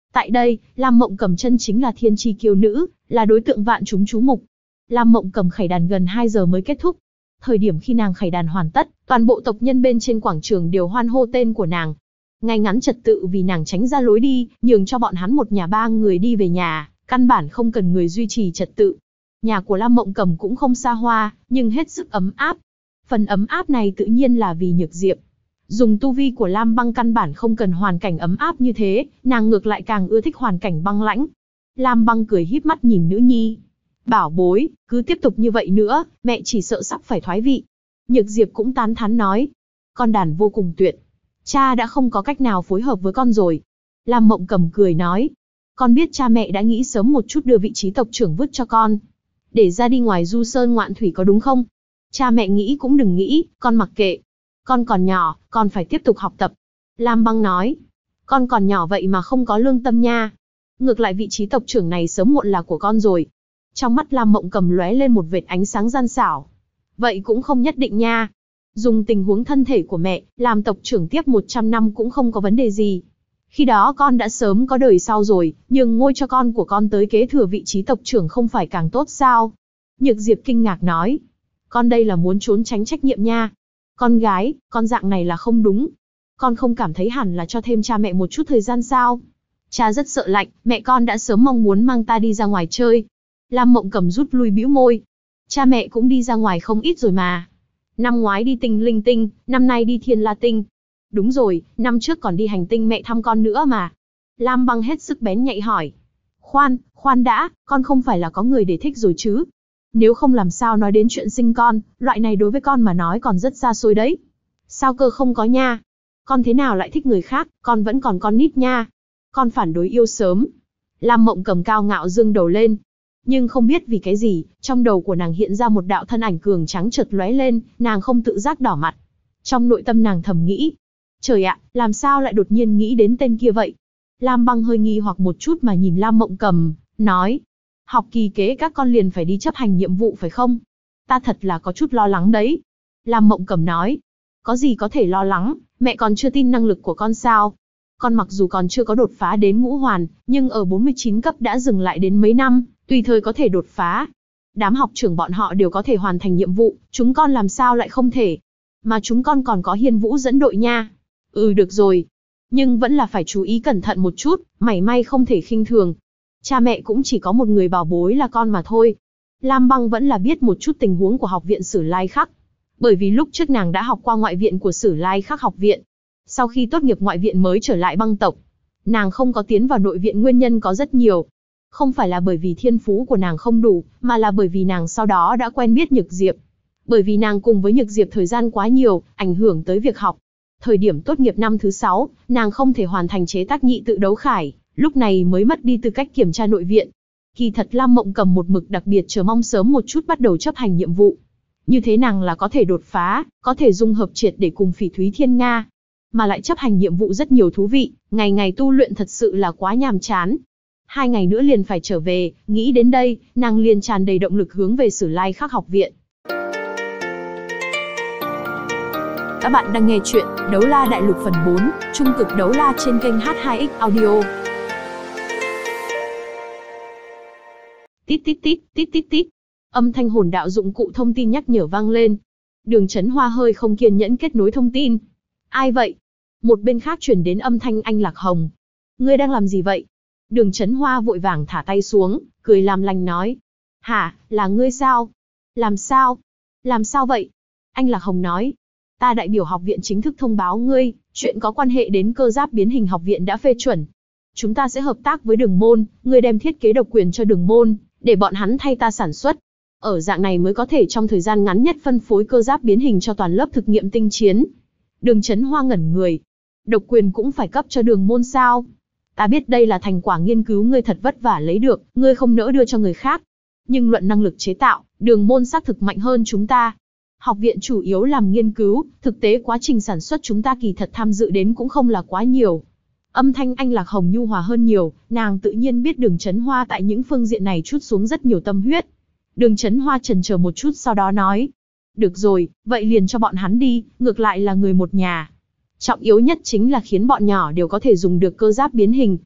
Tại đây, Lam Mộng Cầm chân chính là thiên chi kiêu nữ, là đối tượng vạn chúng chú mục. Lam Mộng Cầm khải đàn gần 2 giờ mới kết thúc. Thời điểm khi nàng khải đàn hoàn tất, toàn bộ tộc nhân bên trên quảng trường đều hoan hô tên của nàng. Ngay ngắn trật tự vì nàng tránh ra lối đi, nhường cho bọn hắn một nhà 3 người đi về nhà, căn bản không cần người duy trì trật tự. Nhà của Lam Mộng Cầm cũng không xa hoa, nhưng hết sức ấm áp. Phần ấm áp này tự nhiên là vì Nhược Diệp. Dùng tu vi của Lam Băng căn bản không cần hoàn cảnh ấm áp như thế, nàng ngược lại càng ưa thích hoàn cảnh băng lãnh. Lam Băng cười híp mắt nhìn nữ nhi. Bảo bối, cứ tiếp tục như vậy nữa, mẹ chỉ sợ sắp phải thoái vị. Nhược Diệp cũng tán thán nói. Con đàn vô cùng tuyệt. Cha đã không có cách nào phối hợp với con rồi. Lam Mộng Cầm cười nói. Con biết cha mẹ đã nghĩ sớm một chút đưa vị trí tộc trưởng vứt cho con. Để ra đi ngoài du sơn ngoạn thủy có đúng không? Cha mẹ nghĩ cũng đừng nghĩ, con mặc kệ. Con còn nhỏ, con phải tiếp tục học tập. Lam Băng nói. Con còn nhỏ vậy mà không có lương tâm nha. Ngược lại vị trí tộc trưởng này sớm muộn là của con rồi. Trong mắt Lam Mộng Cầm lóe lên một vệt ánh sáng gian xảo. Vậy cũng không nhất định nha. Dùng tình huống thân thể của mẹ, làm tộc trưởng tiếp 100 năm cũng không có vấn đề gì. Khi đó con đã sớm có đời sau rồi, nhường ngôi cho con của con tới kế thừa vị trí tộc trưởng không phải càng tốt sao? Nhược Diệp kinh ngạc nói. Con đây là muốn trốn tránh trách nhiệm nha. Con gái, con dạng này là không đúng. Con không cảm thấy hẳn là cho thêm cha mẹ một chút thời gian sao? Cha rất sợ lạnh, mẹ con đã sớm mong muốn mang ta đi ra ngoài chơi. Lam Mộng Cầm rút lui bĩu môi. Cha mẹ cũng đi ra ngoài không ít rồi mà. Năm ngoái đi tinh linh tinh, năm nay đi thiên la tinh. Đúng rồi, năm trước còn đi hành tinh mẹ thăm con nữa mà. Lam Băng hết sức bén nhạy hỏi. Khoan đã, con không phải là có người để thích rồi chứ? Nếu không làm sao nói đến chuyện sinh con, loại này đối với con mà nói còn rất xa xôi đấy. Sao cơ không có nha? Con thế nào lại thích người khác, con vẫn còn con nít nha. Con phản đối yêu sớm. Lam Mộng Cầm cao ngạo dương đầu lên. Nhưng không biết vì cái gì, trong đầu của nàng hiện ra một đạo thân ảnh cường trắng chợt lóe lên, nàng không tự giác đỏ mặt. Trong nội tâm nàng thầm nghĩ. Trời ạ, làm sao lại đột nhiên nghĩ đến tên kia vậy? Lam Băng hơi nghi hoặc một chút mà nhìn Lam Mộng Cầm, nói. Học kỳ kế các con liền phải đi chấp hành nhiệm vụ phải không? Ta thật là có chút lo lắng đấy. Lam Mộng Cầm nói. Có gì có thể lo lắng, mẹ còn chưa tin năng lực của con sao? Con mặc dù còn chưa có đột phá đến ngũ hoàn, nhưng ở 49 cấp đã dừng lại đến mấy năm, tùy thời có thể đột phá. Đám học trưởng bọn họ đều có thể hoàn thành nhiệm vụ, chúng con làm sao lại không thể? Mà chúng con còn có Hiên Vũ dẫn đội nha. Được rồi. Nhưng vẫn là phải chú ý cẩn thận một chút, mảy may không thể khinh thường. Cha mẹ cũng chỉ có một người bảo bối là con mà thôi. Lam Băng vẫn là biết một chút tình huống của học viện Sử Lai Khắc. Bởi vì lúc trước nàng đã học qua ngoại viện của Sử Lai Khắc học viện. Sau khi tốt nghiệp ngoại viện mới trở lại băng tộc. Nàng không có tiến vào nội viện nguyên nhân có rất nhiều. Không phải là bởi vì thiên phú của nàng không đủ, mà là bởi vì nàng sau đó đã quen biết Nhược Diệp. Bởi vì nàng cùng với Nhược Diệp thời gian quá nhiều, ảnh hưởng tới việc học. Thời điểm tốt nghiệp năm thứ 6, nàng không thể hoàn thành chế tác nhị tự đấu khải, lúc này mới mất đi tư cách kiểm tra nội viện. Kỳ thật Lam Mộng Cầm một mực đặc biệt chờ mong sớm một chút bắt đầu chấp hành nhiệm vụ. Như thế nàng là có thể đột phá, có thể dung hợp triệt để cùng Phỉ Thúy Thiên Nga. Mà lại chấp hành nhiệm vụ rất nhiều thú vị, ngày ngày tu luyện thật sự là quá nhàm chán. 2 ngày nữa liền phải trở về, nghĩ đến đây, nàng liền tràn đầy động lực hướng về Sử Lai Khắc học viện. Các bạn đang nghe chuyện Đấu La Đại Lục phần 4, Trung cực đấu la trên kênh H2X Audio. Tít tít tít, tít tít tít. Âm thanh hồn đạo dụng cụ thông tin nhắc nhở vang lên. Đường Chấn Hoa hơi không kiên nhẫn kết nối thông tin. Ai vậy? Một bên khác truyền đến âm thanh Anh Lạc Hồng. Ngươi đang làm gì vậy? Đường Chấn Hoa vội vàng thả tay xuống, cười làm lành nói. Hả, là ngươi sao? Làm sao? Làm sao vậy? Anh Lạc Hồng nói. Ta đại biểu học viện chính thức thông báo ngươi, chuyện có quan hệ đến cơ giáp biến hình học viện đã phê chuẩn. Chúng ta sẽ hợp tác với Đường Môn, ngươi đem thiết kế độc quyền cho Đường Môn, để bọn hắn thay ta sản xuất. Ở dạng này mới có thể trong thời gian ngắn nhất phân phối cơ giáp biến hình cho toàn lớp thực nghiệm tinh chiến. Đường Chấn Hoa ngẩn người. Độc quyền cũng phải cấp cho Đường Môn sao? Ta biết đây là thành quả nghiên cứu ngươi thật vất vả lấy được, ngươi không nỡ đưa cho người khác. Nhưng luận năng lực chế tạo, Đường Môn xác thực mạnh hơn chúng ta. Học viện chủ yếu làm nghiên cứu, thực tế quá trình sản xuất chúng ta kỳ thật tham dự đến cũng không là quá nhiều. Âm thanh Anh Lạc Hồng nhu hòa hơn nhiều, nàng tự nhiên biết Đường Chấn Hoa tại những phương diện này trút xuống rất nhiều tâm huyết. Đường Chấn Hoa chần chờ một chút sau đó nói. Được rồi, vậy liền cho bọn hắn đi, ngược lại là người một nhà. Trọng yếu nhất chính là khiến bọn nhỏ đều có thể dùng được cơ giáp biến hình.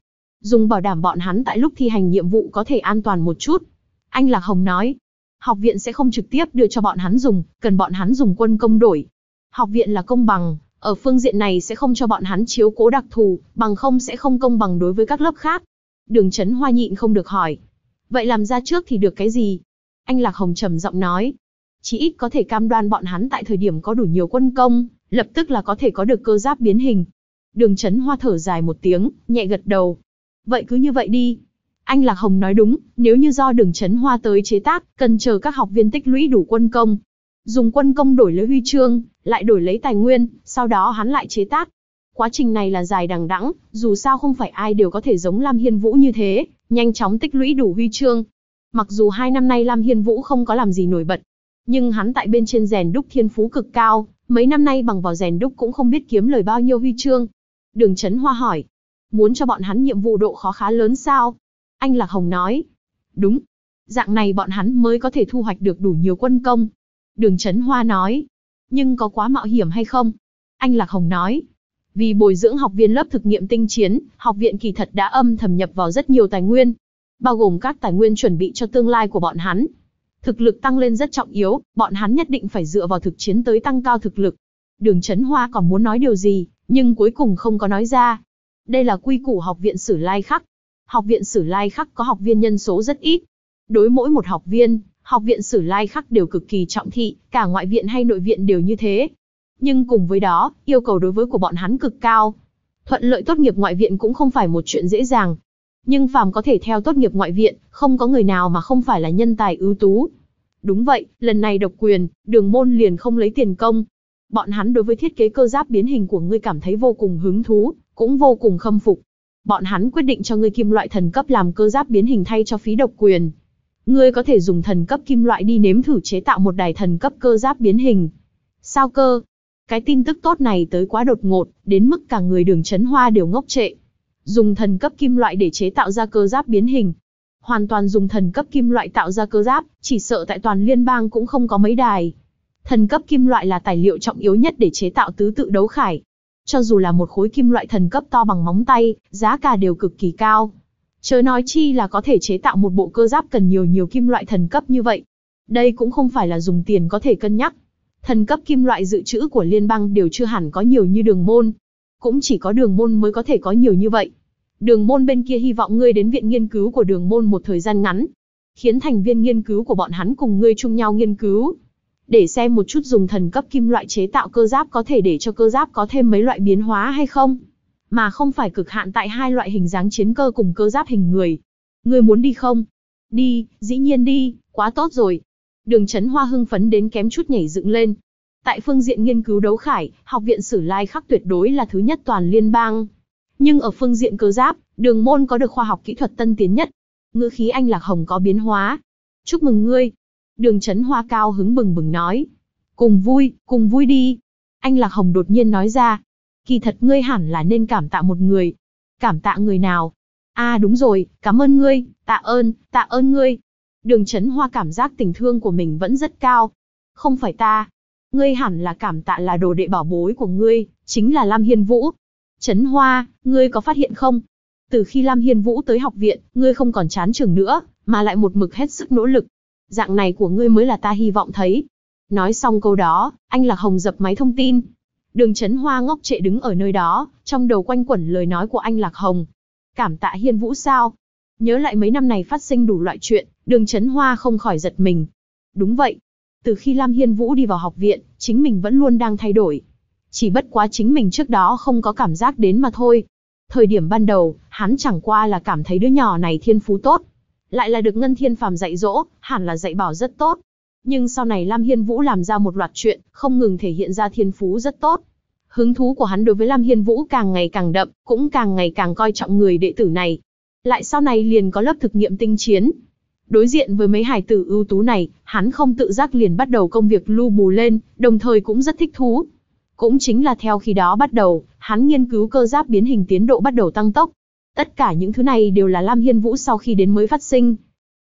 dùng bảo đảm bọn hắn tại lúc thi hành nhiệm vụ có thể an toàn một chút. Anh Lạc Hồng nói, học viện sẽ không trực tiếp đưa cho bọn hắn dùng, cần bọn hắn dùng quân công đổi. Học viện là công bằng, ở phương diện này sẽ không cho bọn hắn chiếu cố đặc thù, bằng không sẽ không công bằng đối với các lớp khác. Đường Chấn Hoa nhịn không được hỏi, vậy làm ra trước thì được cái gì? Anh Lạc Hồng trầm giọng nói, chí ít có thể cam đoan bọn hắn tại thời điểm có đủ nhiều quân công, lập tức là có thể có được cơ giáp biến hình. Đường Chấn Hoa thở dài một tiếng, nhẹ gật đầu. Vậy cứ như vậy đi. Anh Lạc Hồng nói đúng, nếu như do Đường Chấn Hoa tới chế tác, cần chờ các học viên tích lũy đủ quân công. Dùng quân công đổi lấy huy chương, lại đổi lấy tài nguyên, sau đó hắn lại chế tác. Quá trình này là dài đằng đẵng, dù sao không phải ai đều có thể giống Lam Hiên Vũ như thế, nhanh chóng tích lũy đủ huy chương. Mặc dù 2 năm nay Lam Hiên Vũ không có làm gì nổi bật, nhưng hắn tại bên trên rèn đúc thiên phú cực cao, mấy năm nay bằng vào rèn đúc cũng không biết kiếm lời bao nhiêu huy chương. Đường Chấn Hoa hỏi, muốn cho bọn hắn nhiệm vụ độ khó khá lớn sao? Anh Lạc Hồng nói, đúng. Dạng này bọn hắn mới có thể thu hoạch được đủ nhiều quân công. Đường Chấn Hoa nói, nhưng có quá mạo hiểm hay không? Anh Lạc Hồng nói, vì bồi dưỡng học viên lớp thực nghiệm tinh chiến, học viện kỳ thật đã âm thầm nhập vào rất nhiều tài nguyên, bao gồm các tài nguyên chuẩn bị cho tương lai của bọn hắn. Thực lực tăng lên rất trọng yếu, bọn hắn nhất định phải dựa vào thực chiến tới tăng cao thực lực. Đường Chấn Hoa còn muốn nói điều gì, nhưng cuối cùng không có nói ra. Đây là quy củ học viện Sử Lai Khắc. Học viện Sử Lai Khắc có học viên nhân số rất ít. Đối mỗi một học viên, học viện Sử Lai Khắc đều cực kỳ trọng thị, cả ngoại viện hay nội viện đều như thế. Nhưng cùng với đó, yêu cầu đối với của bọn hắn cực cao. Thuận lợi tốt nghiệp ngoại viện cũng không phải một chuyện dễ dàng. Nhưng phàm có thể theo tốt nghiệp ngoại viện, không có người nào mà không phải là nhân tài ưu tú. Đúng vậy, lần này độc quyền, Đường môn liền không lấy tiền công. Bọn hắn đối với thiết kế cơ giáp biến hình của ngươi cảm thấy vô cùng hứng thú, cũng vô cùng khâm phục. Bọn hắn quyết định cho ngươi kim loại thần cấp làm cơ giáp biến hình thay cho phí độc quyền. Ngươi có thể dùng thần cấp kim loại đi nếm thử chế tạo một đài thần cấp cơ giáp biến hình. Sao cơ? Cái tin tức tốt này tới quá đột ngột, đến mức cả người Đường Chấn Hoa đều ngốc trệ. Dùng thần cấp kim loại để chế tạo ra cơ giáp biến hình. Hoàn toàn dùng thần cấp kim loại tạo ra cơ giáp, chỉ sợ tại toàn liên bang cũng không có mấy đài. Thần cấp kim loại là tài liệu trọng yếu nhất để chế tạo tứ tự đấu khải. Cho dù là một khối kim loại thần cấp to bằng móng tay, giá cả đều cực kỳ cao. Chớ nói chi là có thể chế tạo một bộ cơ giáp cần nhiều kim loại thần cấp như vậy. Đây cũng không phải là dùng tiền có thể cân nhắc. Thần cấp kim loại dự trữ của liên bang đều chưa hẳn có nhiều như Đường môn. Cũng chỉ có Đường môn mới có thể có nhiều như vậy. Đường môn bên kia hy vọng ngươi đến viện nghiên cứu của Đường môn một thời gian ngắn. Khiến thành viên nghiên cứu của bọn hắn cùng ngươi chung nhau nghiên cứu. Để xem một chút dùng thần cấp kim loại chế tạo cơ giáp có thể để cho cơ giáp có thêm mấy loại biến hóa hay không. Mà không phải cực hạn tại 2 loại hình dáng chiến cơ cùng cơ giáp hình người. Ngươi muốn đi không? Đi, dĩ nhiên đi, quá tốt rồi. Đường Chấn Hoa hưng phấn đến kém chút nhảy dựng lên. Tại phương diện nghiên cứu đấu khải, học viện Sử Lai Khắc tuyệt đối là thứ nhất toàn liên bang. Nhưng ở phương diện cơ giáp, Đường môn có được khoa học kỹ thuật tân tiến nhất. Ngữ khí anh Lạc Hồng có biến hóa. Chúc mừng ngươi. Đường Chấn Hoa cao hứng bừng bừng nói. Cùng vui đi. Anh Lạc Hồng đột nhiên nói ra. Kỳ thật ngươi hẳn là nên cảm tạ một người. Cảm tạ người nào? À đúng rồi, cảm ơn ngươi, tạ ơn ngươi. Đường Chấn Hoa cảm giác tình thương của mình vẫn rất cao. Không phải ta. Ngươi hẳn là cảm tạ là đồ đệ bảo bối của ngươi, chính là Lam Hiên Vũ. Chấn Hoa, ngươi có phát hiện không? Từ khi Lam Hiên Vũ tới học viện, ngươi không còn chán chường nữa, mà lại một mực hết sức nỗ lực. Dạng này của ngươi mới là ta hy vọng thấy. Nói xong câu đó, anh Lạc Hồng dập máy thông tin. Đường Chấn Hoa ngốc trệ đứng ở nơi đó, trong đầu quanh quẩn lời nói của anh Lạc Hồng. Cảm tạ Hiên Vũ sao? Nhớ lại mấy năm này phát sinh đủ loại chuyện, Đường Chấn Hoa không khỏi giật mình. Đúng vậy. Từ khi Lam Hiên Vũ đi vào học viện, chính mình vẫn luôn đang thay đổi. Chỉ bất quá chính mình trước đó không có cảm giác đến mà thôi. Thời điểm ban đầu, hắn chẳng qua là cảm thấy đứa nhỏ này thiên phú tốt. Lại là được Ngân Thiên Phàm dạy dỗ, hẳn là dạy bảo rất tốt. Nhưng sau này Lam Hiên Vũ làm ra một loạt chuyện, không ngừng thể hiện ra thiên phú rất tốt. Hứng thú của hắn đối với Lam Hiên Vũ càng ngày càng đậm, cũng càng ngày càng coi trọng người đệ tử này. Lại sau này liền có lớp thực nghiệm tinh chiến. Đối diện với mấy hài tử ưu tú này, hắn không tự giác liền bắt đầu công việc lưu bù lên, đồng thời cũng rất thích thú. Cũng chính là theo khi đó bắt đầu, hắn nghiên cứu cơ giáp biến hình tiến độ bắt đầu tăng tốc. Tất cả những thứ này đều là Lam Hiên Vũ sau khi đến mới phát sinh.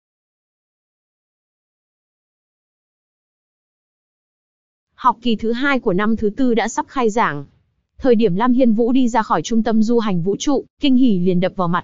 Học kỳ thứ 2 của năm thứ 4 đã sắp khai giảng. Thời điểm Lam Hiên Vũ đi ra khỏi trung tâm du hành vũ trụ, kinh hỉ liền đập vào mặt.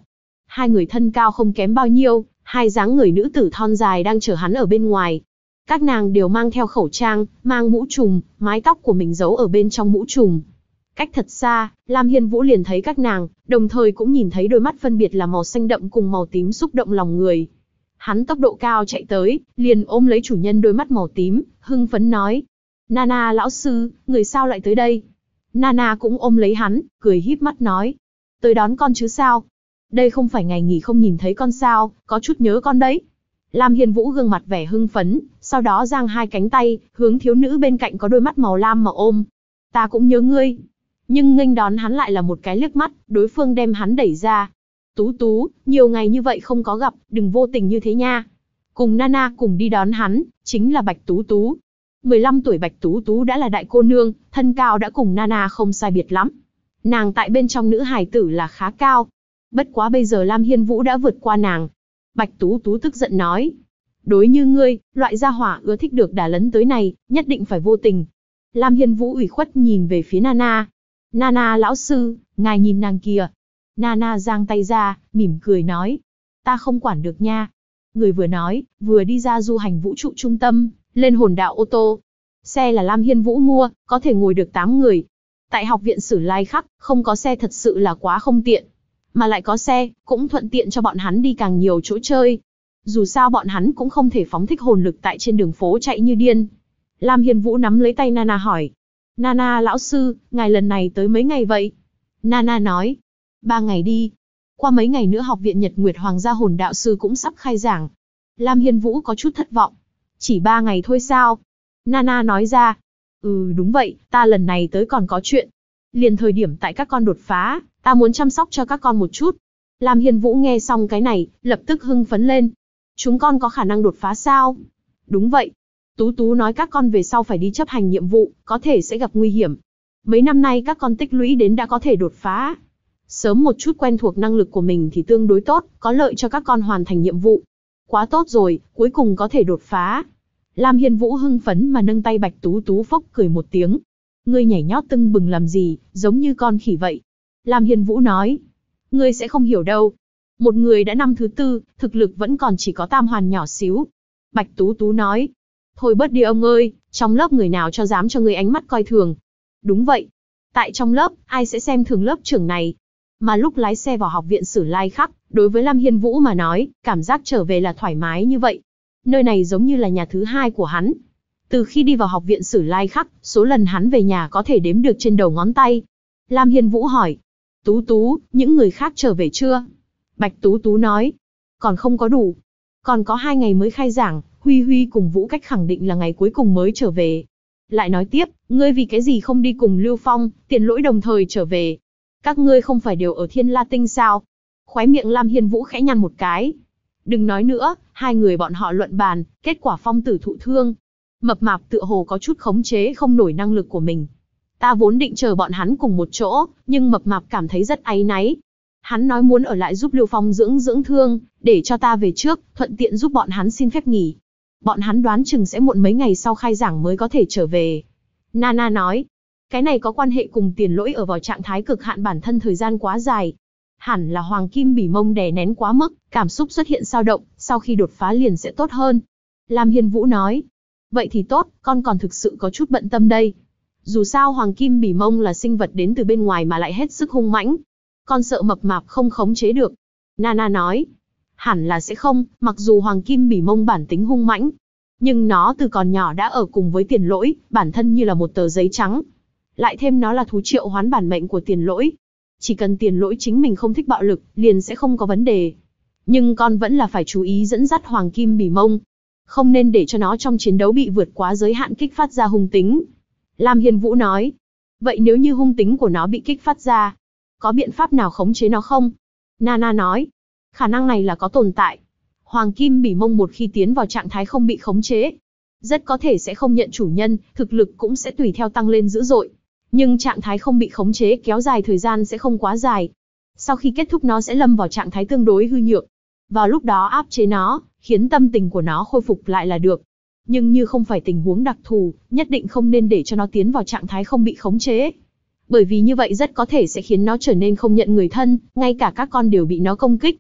Hai người thân cao không kém bao nhiêu, hai dáng người nữ tử thon dài đang chờ hắn ở bên ngoài. Các nàng đều mang theo khẩu trang, mang mũ trùm, mái tóc của mình giấu ở bên trong mũ trùm. Cách thật xa, Lam Hiên Vũ liền thấy các nàng, đồng thời cũng nhìn thấy đôi mắt phân biệt là màu xanh đậm cùng màu tím xúc động lòng người. Hắn tốc độ cao chạy tới, liền ôm lấy chủ nhân đôi mắt màu tím, hưng phấn nói. Nana lão sư, người sao lại tới đây? Nana cũng ôm lấy hắn, cười híp mắt nói. Tới đón con chứ sao? Đây không phải ngày nghỉ không nhìn thấy con sao, có chút nhớ con đấy. Lam Hiên Vũ gương mặt vẻ hưng phấn, sau đó giang hai cánh tay, hướng thiếu nữ bên cạnh có đôi mắt màu lam mà ôm. Ta cũng nhớ ngươi. Nhưng nghênh đón hắn lại là một cái liếc mắt, đối phương đem hắn đẩy ra. Tú Tú, nhiều ngày như vậy không có gặp, đừng vô tình như thế nha. Cùng Nana cùng đi đón hắn, chính là Bạch Tú Tú. 15 tuổi Bạch Tú Tú đã là đại cô nương, thân cao đã cùng Nana không sai biệt lắm. Nàng tại bên trong nữ hài tử là khá cao. Bất quá bây giờ Lam Hiên Vũ đã vượt qua nàng. Bạch Tú Tú tức giận nói. Đối như ngươi, loại gia hỏa ưa thích được đả lấn tới này, nhất định phải vô tình. Lam Hiên Vũ ủy khuất nhìn về phía Nana. Nana lão sư, ngài nhìn nàng kìa. Nana giang tay ra, mỉm cười nói. Ta không quản được nha. Người vừa nói, vừa đi ra du hành vũ trụ trung tâm, lên hồn đạo ô tô. Xe là Lam Hiên Vũ mua, có thể ngồi được 8 người. Tại học viện Sử Lai Khắc, không có xe thật sự là quá không tiện. Mà lại có xe, cũng thuận tiện cho bọn hắn đi càng nhiều chỗ chơi. Dù sao bọn hắn cũng không thể phóng thích hồn lực tại trên đường phố chạy như điên. Lam Hiên Vũ nắm lấy tay Nana hỏi. Nana lão sư, ngài lần này tới mấy ngày vậy? Nana nói. 3 ngày đi. Qua mấy ngày nữa học viện Nhật Nguyệt Hoàng gia hồn đạo sư cũng sắp khai giảng. Lam Hiên Vũ có chút thất vọng. Chỉ 3 ngày thôi sao? Nana nói ra. Đúng vậy, ta lần này tới còn có chuyện. Liền thời điểm tại các con đột phá, ta muốn chăm sóc cho các con một chút. Lam Hiên Vũ nghe xong cái này, lập tức hưng phấn lên. Chúng con có khả năng đột phá sao? Đúng vậy. Tú Tú nói các con về sau phải đi chấp hành nhiệm vụ, có thể sẽ gặp nguy hiểm. Mấy năm nay các con tích lũy đến đã có thể đột phá. Sớm một chút quen thuộc năng lực của mình thì tương đối tốt, có lợi cho các con hoàn thành nhiệm vụ. Quá tốt rồi, cuối cùng có thể đột phá. Lam Hiên Vũ hưng phấn mà nâng tay Bạch Tú Tú phốc cười một tiếng. Ngươi nhảy nhót tưng bừng làm gì, giống như con khỉ vậy. Lam Hiên Vũ nói. Ngươi sẽ không hiểu đâu. Một người đã năm thứ 4, thực lực vẫn còn chỉ có tam hoàn nhỏ xíu. Bạch Tú Tú nói. Thôi bớt đi ông ơi, trong lớp người nào cho dám cho ngươi ánh mắt coi thường. Đúng vậy. Tại trong lớp, ai sẽ xem thường lớp trưởng này. Mà lúc lái xe vào học viện Sử Lai Khắc, đối với Lam Hiên Vũ mà nói, cảm giác trở về là thoải mái như vậy. Nơi này giống như là nhà thứ 2 của hắn. Từ khi đi vào học viện Sử Lai Khắc, số lần hắn về nhà có thể đếm được trên đầu ngón tay. Lam Hiên Vũ hỏi. Tú Tú, những người khác trở về chưa? Bạch Tú Tú nói. Còn không có đủ. Còn có 2 ngày mới khai giảng, Huy Huy cùng Vũ Cách khẳng định là ngày cuối cùng mới trở về. Lại nói tiếp, ngươi vì cái gì không đi cùng Lưu Phong, Tiền Lỗi đồng thời trở về? Các ngươi không phải đều ở Thiên La Tinh sao? Khóe miệng Lam Hiên Vũ khẽ nhăn một cái. Đừng nói nữa, hai người bọn họ luận bàn, kết quả Phong Tử thụ thương. Mập mạp tựa hồ có chút khống chế không nổi năng lực của mình. Ta vốn định chờ bọn hắn cùng một chỗ, nhưng mập mạp cảm thấy rất áy náy. Hắn nói muốn ở lại giúp Lưu Phong dưỡng thương, để cho ta về trước, thuận tiện giúp bọn hắn xin phép nghỉ. Bọn hắn đoán chừng sẽ muộn mấy ngày sau khai giảng mới có thể trở về. Nana nói, cái này có quan hệ cùng Tiền Lỗi ở vào trạng thái cực hạn bản thân thời gian quá dài. Hẳn là Hoàng Kim Bỉ Mông đè nén quá mức, cảm xúc xuất hiện dao động, sau khi đột phá liền sẽ tốt hơn. Lam Hiên Vũ nói, vậy thì tốt, con còn thực sự có chút bận tâm đây. Dù sao Hoàng Kim Bỉ Mông là sinh vật đến từ bên ngoài mà lại hết sức hung mãnh. Con sợ mập mạp không khống chế được. Nana nói, hẳn là sẽ không, mặc dù Hoàng Kim Bỉ Mông bản tính hung mãnh. Nhưng nó từ còn nhỏ đã ở cùng với Tiền Lỗi, bản thân như là một tờ giấy trắng. Lại thêm nó là thú triệu hoán bản mệnh của Tiền Lỗi. Chỉ cần Tiền Lỗi chính mình không thích bạo lực, liền sẽ không có vấn đề. Nhưng con vẫn là phải chú ý dẫn dắt Hoàng Kim Bỉ Mông. Không nên để cho nó trong chiến đấu bị vượt quá giới hạn kích phát ra hung tính. Lam Hiên Vũ nói, vậy nếu như hung tính của nó bị kích phát ra, có biện pháp nào khống chế nó không? Nana nói, khả năng này là có tồn tại. Hoàng Kim Bỉ Mông một khi tiến vào trạng thái không bị khống chế, rất có thể sẽ không nhận chủ nhân, thực lực cũng sẽ tùy theo tăng lên dữ dội. Nhưng trạng thái không bị khống chế kéo dài thời gian sẽ không quá dài. Sau khi kết thúc nó sẽ lâm vào trạng thái tương đối hư nhược. Vào lúc đó áp chế nó, khiến tâm tình của nó khôi phục lại là được. Nhưng như không phải tình huống đặc thù, nhất định không nên để cho nó tiến vào trạng thái không bị khống chế. Bởi vì như vậy rất có thể sẽ khiến nó trở nên không nhận người thân, ngay cả các con đều bị nó công kích.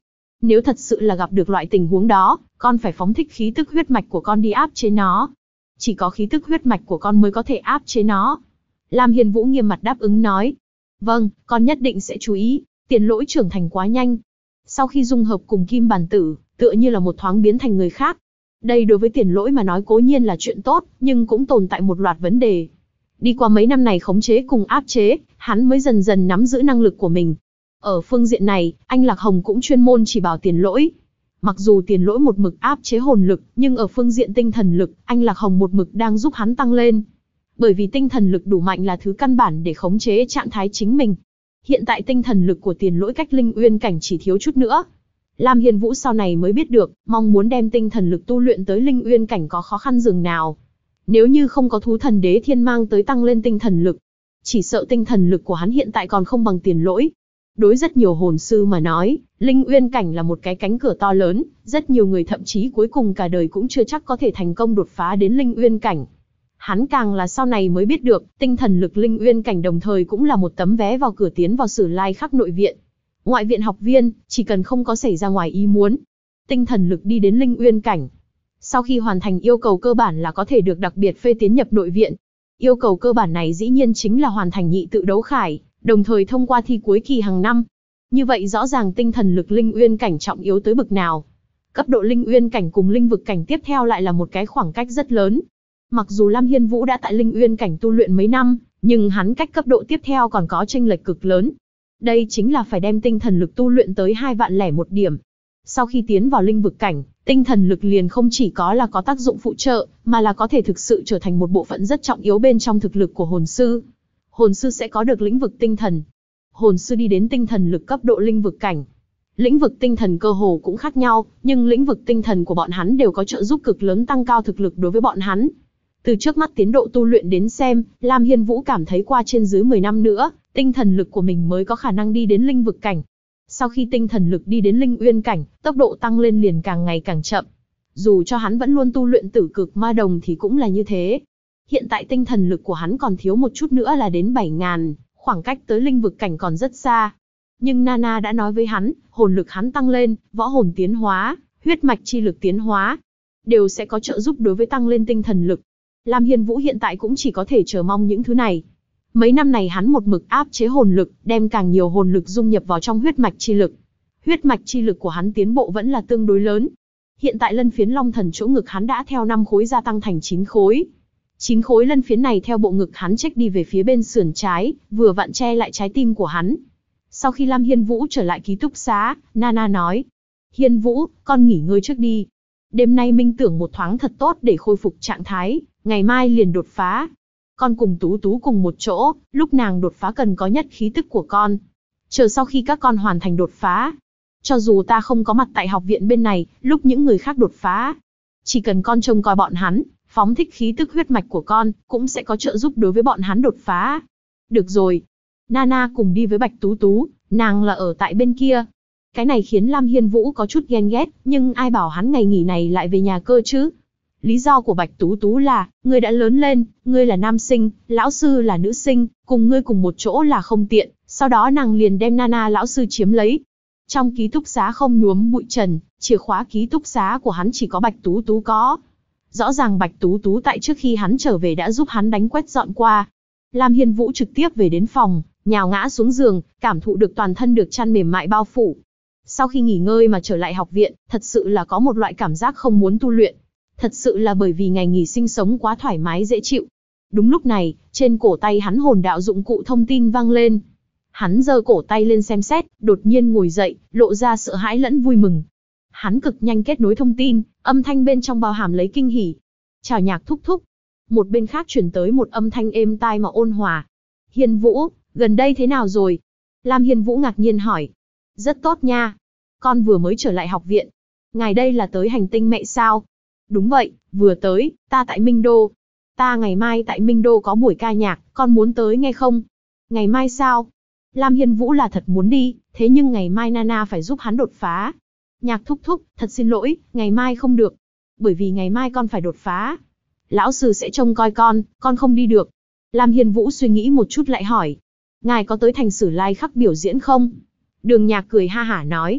Nếu thật sự là gặp được loại tình huống đó, con phải phóng thích khí tức huyết mạch của con đi áp chế nó. Chỉ có khí tức huyết mạch của con mới có thể áp chế nó. Lam Hiên Vũ nghiêm mặt đáp ứng nói. Vâng, con nhất định sẽ chú ý. Tiền Lỗi trưởng thành quá nhanh. Sau khi dung hợp cùng Kim Bàn Tử, tựa như là một thoáng biến thành người khác. Đây đối với Tiền Lỗi mà nói cố nhiên là chuyện tốt, nhưng cũng tồn tại một loạt vấn đề. Đi qua mấy năm này khống chế cùng áp chế, hắn mới dần dần nắm giữ năng lực của mình. Ở phương diện này, anh Lạc Hồng cũng chuyên môn chỉ bảo Tiền Lỗi. Mặc dù Tiền Lỗi một mực áp chế hồn lực, nhưng ở phương diện tinh thần lực, anh Lạc Hồng một mực đang giúp hắn tăng lên. Bởi vì tinh thần lực đủ mạnh là thứ căn bản để khống chế trạng thái chính mình. Hiện tại tinh thần lực của Tiền Lỗi cách Linh Uyên cảnh chỉ thiếu chút nữa. Lam Hiên Vũ sau này mới biết được, mong muốn đem tinh thần lực tu luyện tới Linh Uyên cảnh có khó khăn dường nào. Nếu như không có thú thần đế thiên mang tới tăng lên tinh thần lực, chỉ sợ tinh thần lực của hắn hiện tại còn không bằng Tiền Lỗi. Đối rất nhiều hồn sư mà nói, Linh Uyên cảnh là một cái cánh cửa to lớn, rất nhiều người thậm chí cuối cùng cả đời cũng chưa chắc có thể thành công đột phá đến Linh Uyên cảnh. Hắn càng là sau này mới biết được, tinh thần lực Linh Uyên cảnh đồng thời cũng là một tấm vé vào cửa tiến vào Sử Lai Khắc nội viện. Ngoại viện học viên, chỉ cần không có xảy ra ngoài ý muốn, tinh thần lực đi đến Linh Uyên cảnh. Sau khi hoàn thành yêu cầu cơ bản là có thể được đặc biệt phê tiến nhập nội viện. Yêu cầu cơ bản này dĩ nhiên chính là hoàn thành nhị tự đấu khải, đồng thời thông qua thi cuối kỳ hàng năm. Như vậy rõ ràng tinh thần lực Linh Uyên cảnh trọng yếu tới bực nào. Cấp độ Linh Uyên cảnh cùng Linh vực cảnh tiếp theo lại là một cái khoảng cách rất lớn. Mặc dù Lam Hiên Vũ đã tại Linh Uyên cảnh tu luyện mấy năm, nhưng hắn cách cấp độ tiếp theo còn có chênh lệch cực lớn. Đây chính là phải đem tinh thần lực tu luyện tới 2.001 điểm. Sau khi tiến vào linh vực cảnh, tinh thần lực liền không chỉ có là có tác dụng phụ trợ, mà là có thể thực sự trở thành một bộ phận rất trọng yếu bên trong thực lực của hồn sư. Hồn sư sẽ có được lĩnh vực tinh thần. Hồn sư đi đến tinh thần lực cấp độ linh vực cảnh. Lĩnh vực tinh thần cơ hồ cũng khác nhau, nhưng lĩnh vực tinh thần của bọn hắn đều có trợ giúp cực lớn tăng cao thực lực đối với bọn hắn. Từ trước mắt tiến độ tu luyện đến xem, Lam Hiên Vũ cảm thấy qua trên dưới 10 năm nữa, tinh thần lực của mình mới có khả năng đi đến linh vực cảnh. Sau khi tinh thần lực đi đến Linh Uyên cảnh, tốc độ tăng lên liền càng ngày càng chậm. Dù cho hắn vẫn luôn tu luyện tử cực ma đồng thì cũng là như thế. Hiện tại tinh thần lực của hắn còn thiếu một chút nữa là đến 7.000, khoảng cách tới linh vực cảnh còn rất xa. Nhưng Nana đã nói với hắn, hồn lực hắn tăng lên, võ hồn tiến hóa, huyết mạch chi lực tiến hóa, đều sẽ có trợ giúp đối với tăng lên tinh thần lực. Lam Hiên Vũ hiện tại cũng chỉ có thể chờ mong những thứ này. Mấy năm này hắn một mực áp chế hồn lực, đem càng nhiều hồn lực dung nhập vào trong huyết mạch chi lực. Huyết mạch chi lực của hắn tiến bộ vẫn là tương đối lớn. Hiện tại lân phiến long thần chỗ ngực hắn đã theo 5 khối gia tăng thành 9 khối. 9 khối lân phiến này theo bộ ngực hắn chếch đi về phía bên sườn trái, vừa vặn che lại trái tim của hắn. Sau khi Lam Hiên Vũ trở lại ký túc xá, Nana nói: Hiên Vũ, con nghỉ ngơi trước đi. Đêm nay minh tưởng một thoáng thật tốt để khôi phục trạng thái, ngày mai liền đột phá. Con cùng Tú Tú cùng một chỗ, lúc nàng đột phá cần có nhất khí tức của con. Chờ sau khi các con hoàn thành đột phá, cho dù ta không có mặt tại học viện bên này, lúc những người khác đột phá, chỉ cần con trông coi bọn hắn, phóng thích khí tức huyết mạch của con, cũng sẽ có trợ giúp đối với bọn hắn đột phá. Được rồi. Nana cùng đi với Bạch Tú Tú, nàng là ở tại bên kia. Cái này khiến Lam Hiên Vũ có chút ghen ghét, nhưng ai bảo hắn ngày nghỉ này lại về nhà cơ chứ? Lý do của Bạch Tú Tú là, ngươi đã lớn lên, ngươi là nam sinh, lão sư là nữ sinh, cùng ngươi cùng một chỗ là không tiện, sau đó nàng liền đem Nana lão sư chiếm lấy. Trong ký túc xá không nhuốm bụi trần, chìa khóa ký túc xá của hắn chỉ có Bạch Tú Tú có. Rõ ràng Bạch Tú Tú tại trước khi hắn trở về đã giúp hắn đánh quét dọn qua. Lam Hiên Vũ trực tiếp về đến phòng, nhào ngã xuống giường, cảm thụ được toàn thân được chăn mềm mại bao phủ. Sau khi nghỉ ngơi mà trở lại học viện, thật sự là có một loại cảm giác không muốn tu luyện. Thật sự là bởi vì ngày nghỉ sinh sống quá thoải mái dễ chịu. Đúng lúc này, trên cổ tay hắn hồn đạo dụng cụ thông tin vang lên. Hắn giơ cổ tay lên xem xét, đột nhiên ngồi dậy, lộ ra sợ hãi lẫn vui mừng. Hắn cực nhanh kết nối thông tin, âm thanh bên trong bao hàm lấy kinh hỉ. Chào Nhạc thúc thúc. Một bên khác truyền tới một âm thanh êm tai mà ôn hòa. Hiên Vũ, gần đây thế nào rồi? Lam Hiên Vũ ngạc nhiên hỏi. Rất tốt nha. Con vừa mới trở lại học viện. Ngài đây là tới hành tinh mẹ sao? Đúng vậy, vừa tới, ta tại Minh Đô. Ta ngày mai tại Minh Đô có buổi ca nhạc, con muốn tới nghe không? Ngày mai sao? Lam Hiên Vũ là thật muốn đi, thế nhưng ngày mai Nana phải giúp hắn đột phá. Nhạc thúc thúc, thật xin lỗi, ngày mai không được. Bởi vì ngày mai con phải đột phá. Lão sư sẽ trông coi con không đi được. Lam Hiên Vũ suy nghĩ một chút lại hỏi. Ngài có tới thành Sử Lai Khắc biểu diễn không? Đường Nhạc cười ha hả nói.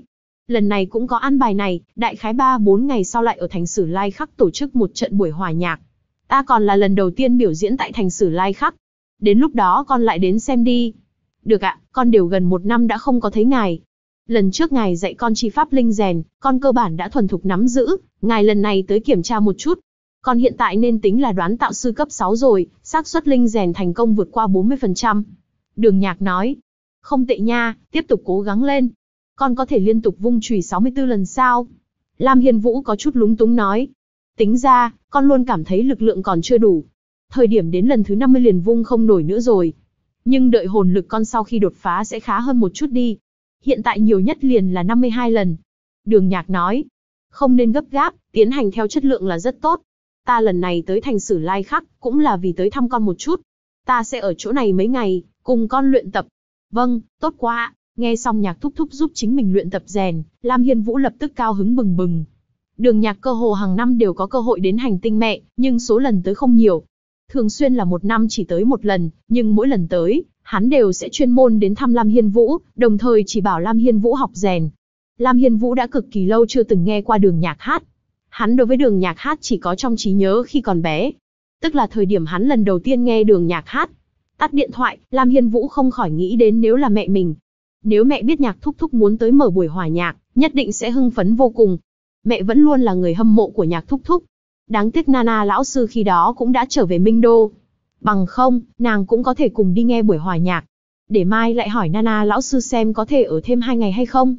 Lần này cũng có an bài này, đại khái 3-4 ngày sau lại ở thành Sử Lai Khắc tổ chức một trận buổi hòa nhạc. Ta còn là lần đầu tiên biểu diễn tại thành Sử Lai Khắc. Đến lúc đó con lại đến xem đi. Được ạ, con đều gần 1 năm đã không có thấy ngài. Lần trước ngài dạy con chi pháp linh rèn, con cơ bản đã thuần thục nắm giữ, ngài lần này tới kiểm tra một chút. Con hiện tại nên tính là đoán tạo sư cấp 6 rồi, xác suất linh rèn thành công vượt qua 40%. Đường Nhạc nói, không tệ nha, tiếp tục cố gắng lên. Con có thể liên tục vung chùy 64 lần sao? Lam Hiên Vũ có chút lúng túng nói. Tính ra, con luôn cảm thấy lực lượng còn chưa đủ. Thời điểm đến lần thứ 50 liền vung không nổi nữa rồi. Nhưng đợi hồn lực con sau khi đột phá sẽ khá hơn một chút đi. Hiện tại nhiều nhất liền là 52 lần. Đường Nhạc nói. Không nên gấp gáp, tiến hành theo chất lượng là rất tốt. Ta lần này tới thành Sử Lai Khắc, cũng là vì tới thăm con một chút. Ta sẽ ở chỗ này mấy ngày, cùng con luyện tập. Vâng, tốt quá. Nghe xong Nhạc thúc thúc giúp chính mình luyện tập rèn, Lam Hiên Vũ lập tức cao hứng bừng bừng. Đường Nhạc cơ hồ hàng năm đều có cơ hội đến hành tinh mẹ, nhưng số lần tới không nhiều. Thường xuyên là 1 năm chỉ tới 1 lần, nhưng mỗi lần tới, hắn đều sẽ chuyên môn đến thăm Lam Hiên Vũ, đồng thời chỉ bảo Lam Hiên Vũ học rèn. Lam Hiên Vũ đã cực kỳ lâu chưa từng nghe qua Đường Nhạc hát. Hắn đối với Đường Nhạc hát chỉ có trong trí nhớ khi còn bé. Tức là thời điểm hắn lần đầu tiên nghe Đường Nhạc hát. Tắt điện thoại, Lam Hiên Vũ không khỏi nghĩ đến nếu là mẹ mình. Nếu mẹ biết Nhạc thúc thúc muốn tới mở buổi hòa nhạc, nhất định sẽ hưng phấn vô cùng. Mẹ vẫn luôn là người hâm mộ của Nhạc thúc thúc. Đáng tiếc Nana lão sư khi đó cũng đã trở về Minh Đô. Bằng không, nàng cũng có thể cùng đi nghe buổi hòa nhạc. Để mai lại hỏi Nana lão sư xem có thể ở thêm 2 ngày hay không.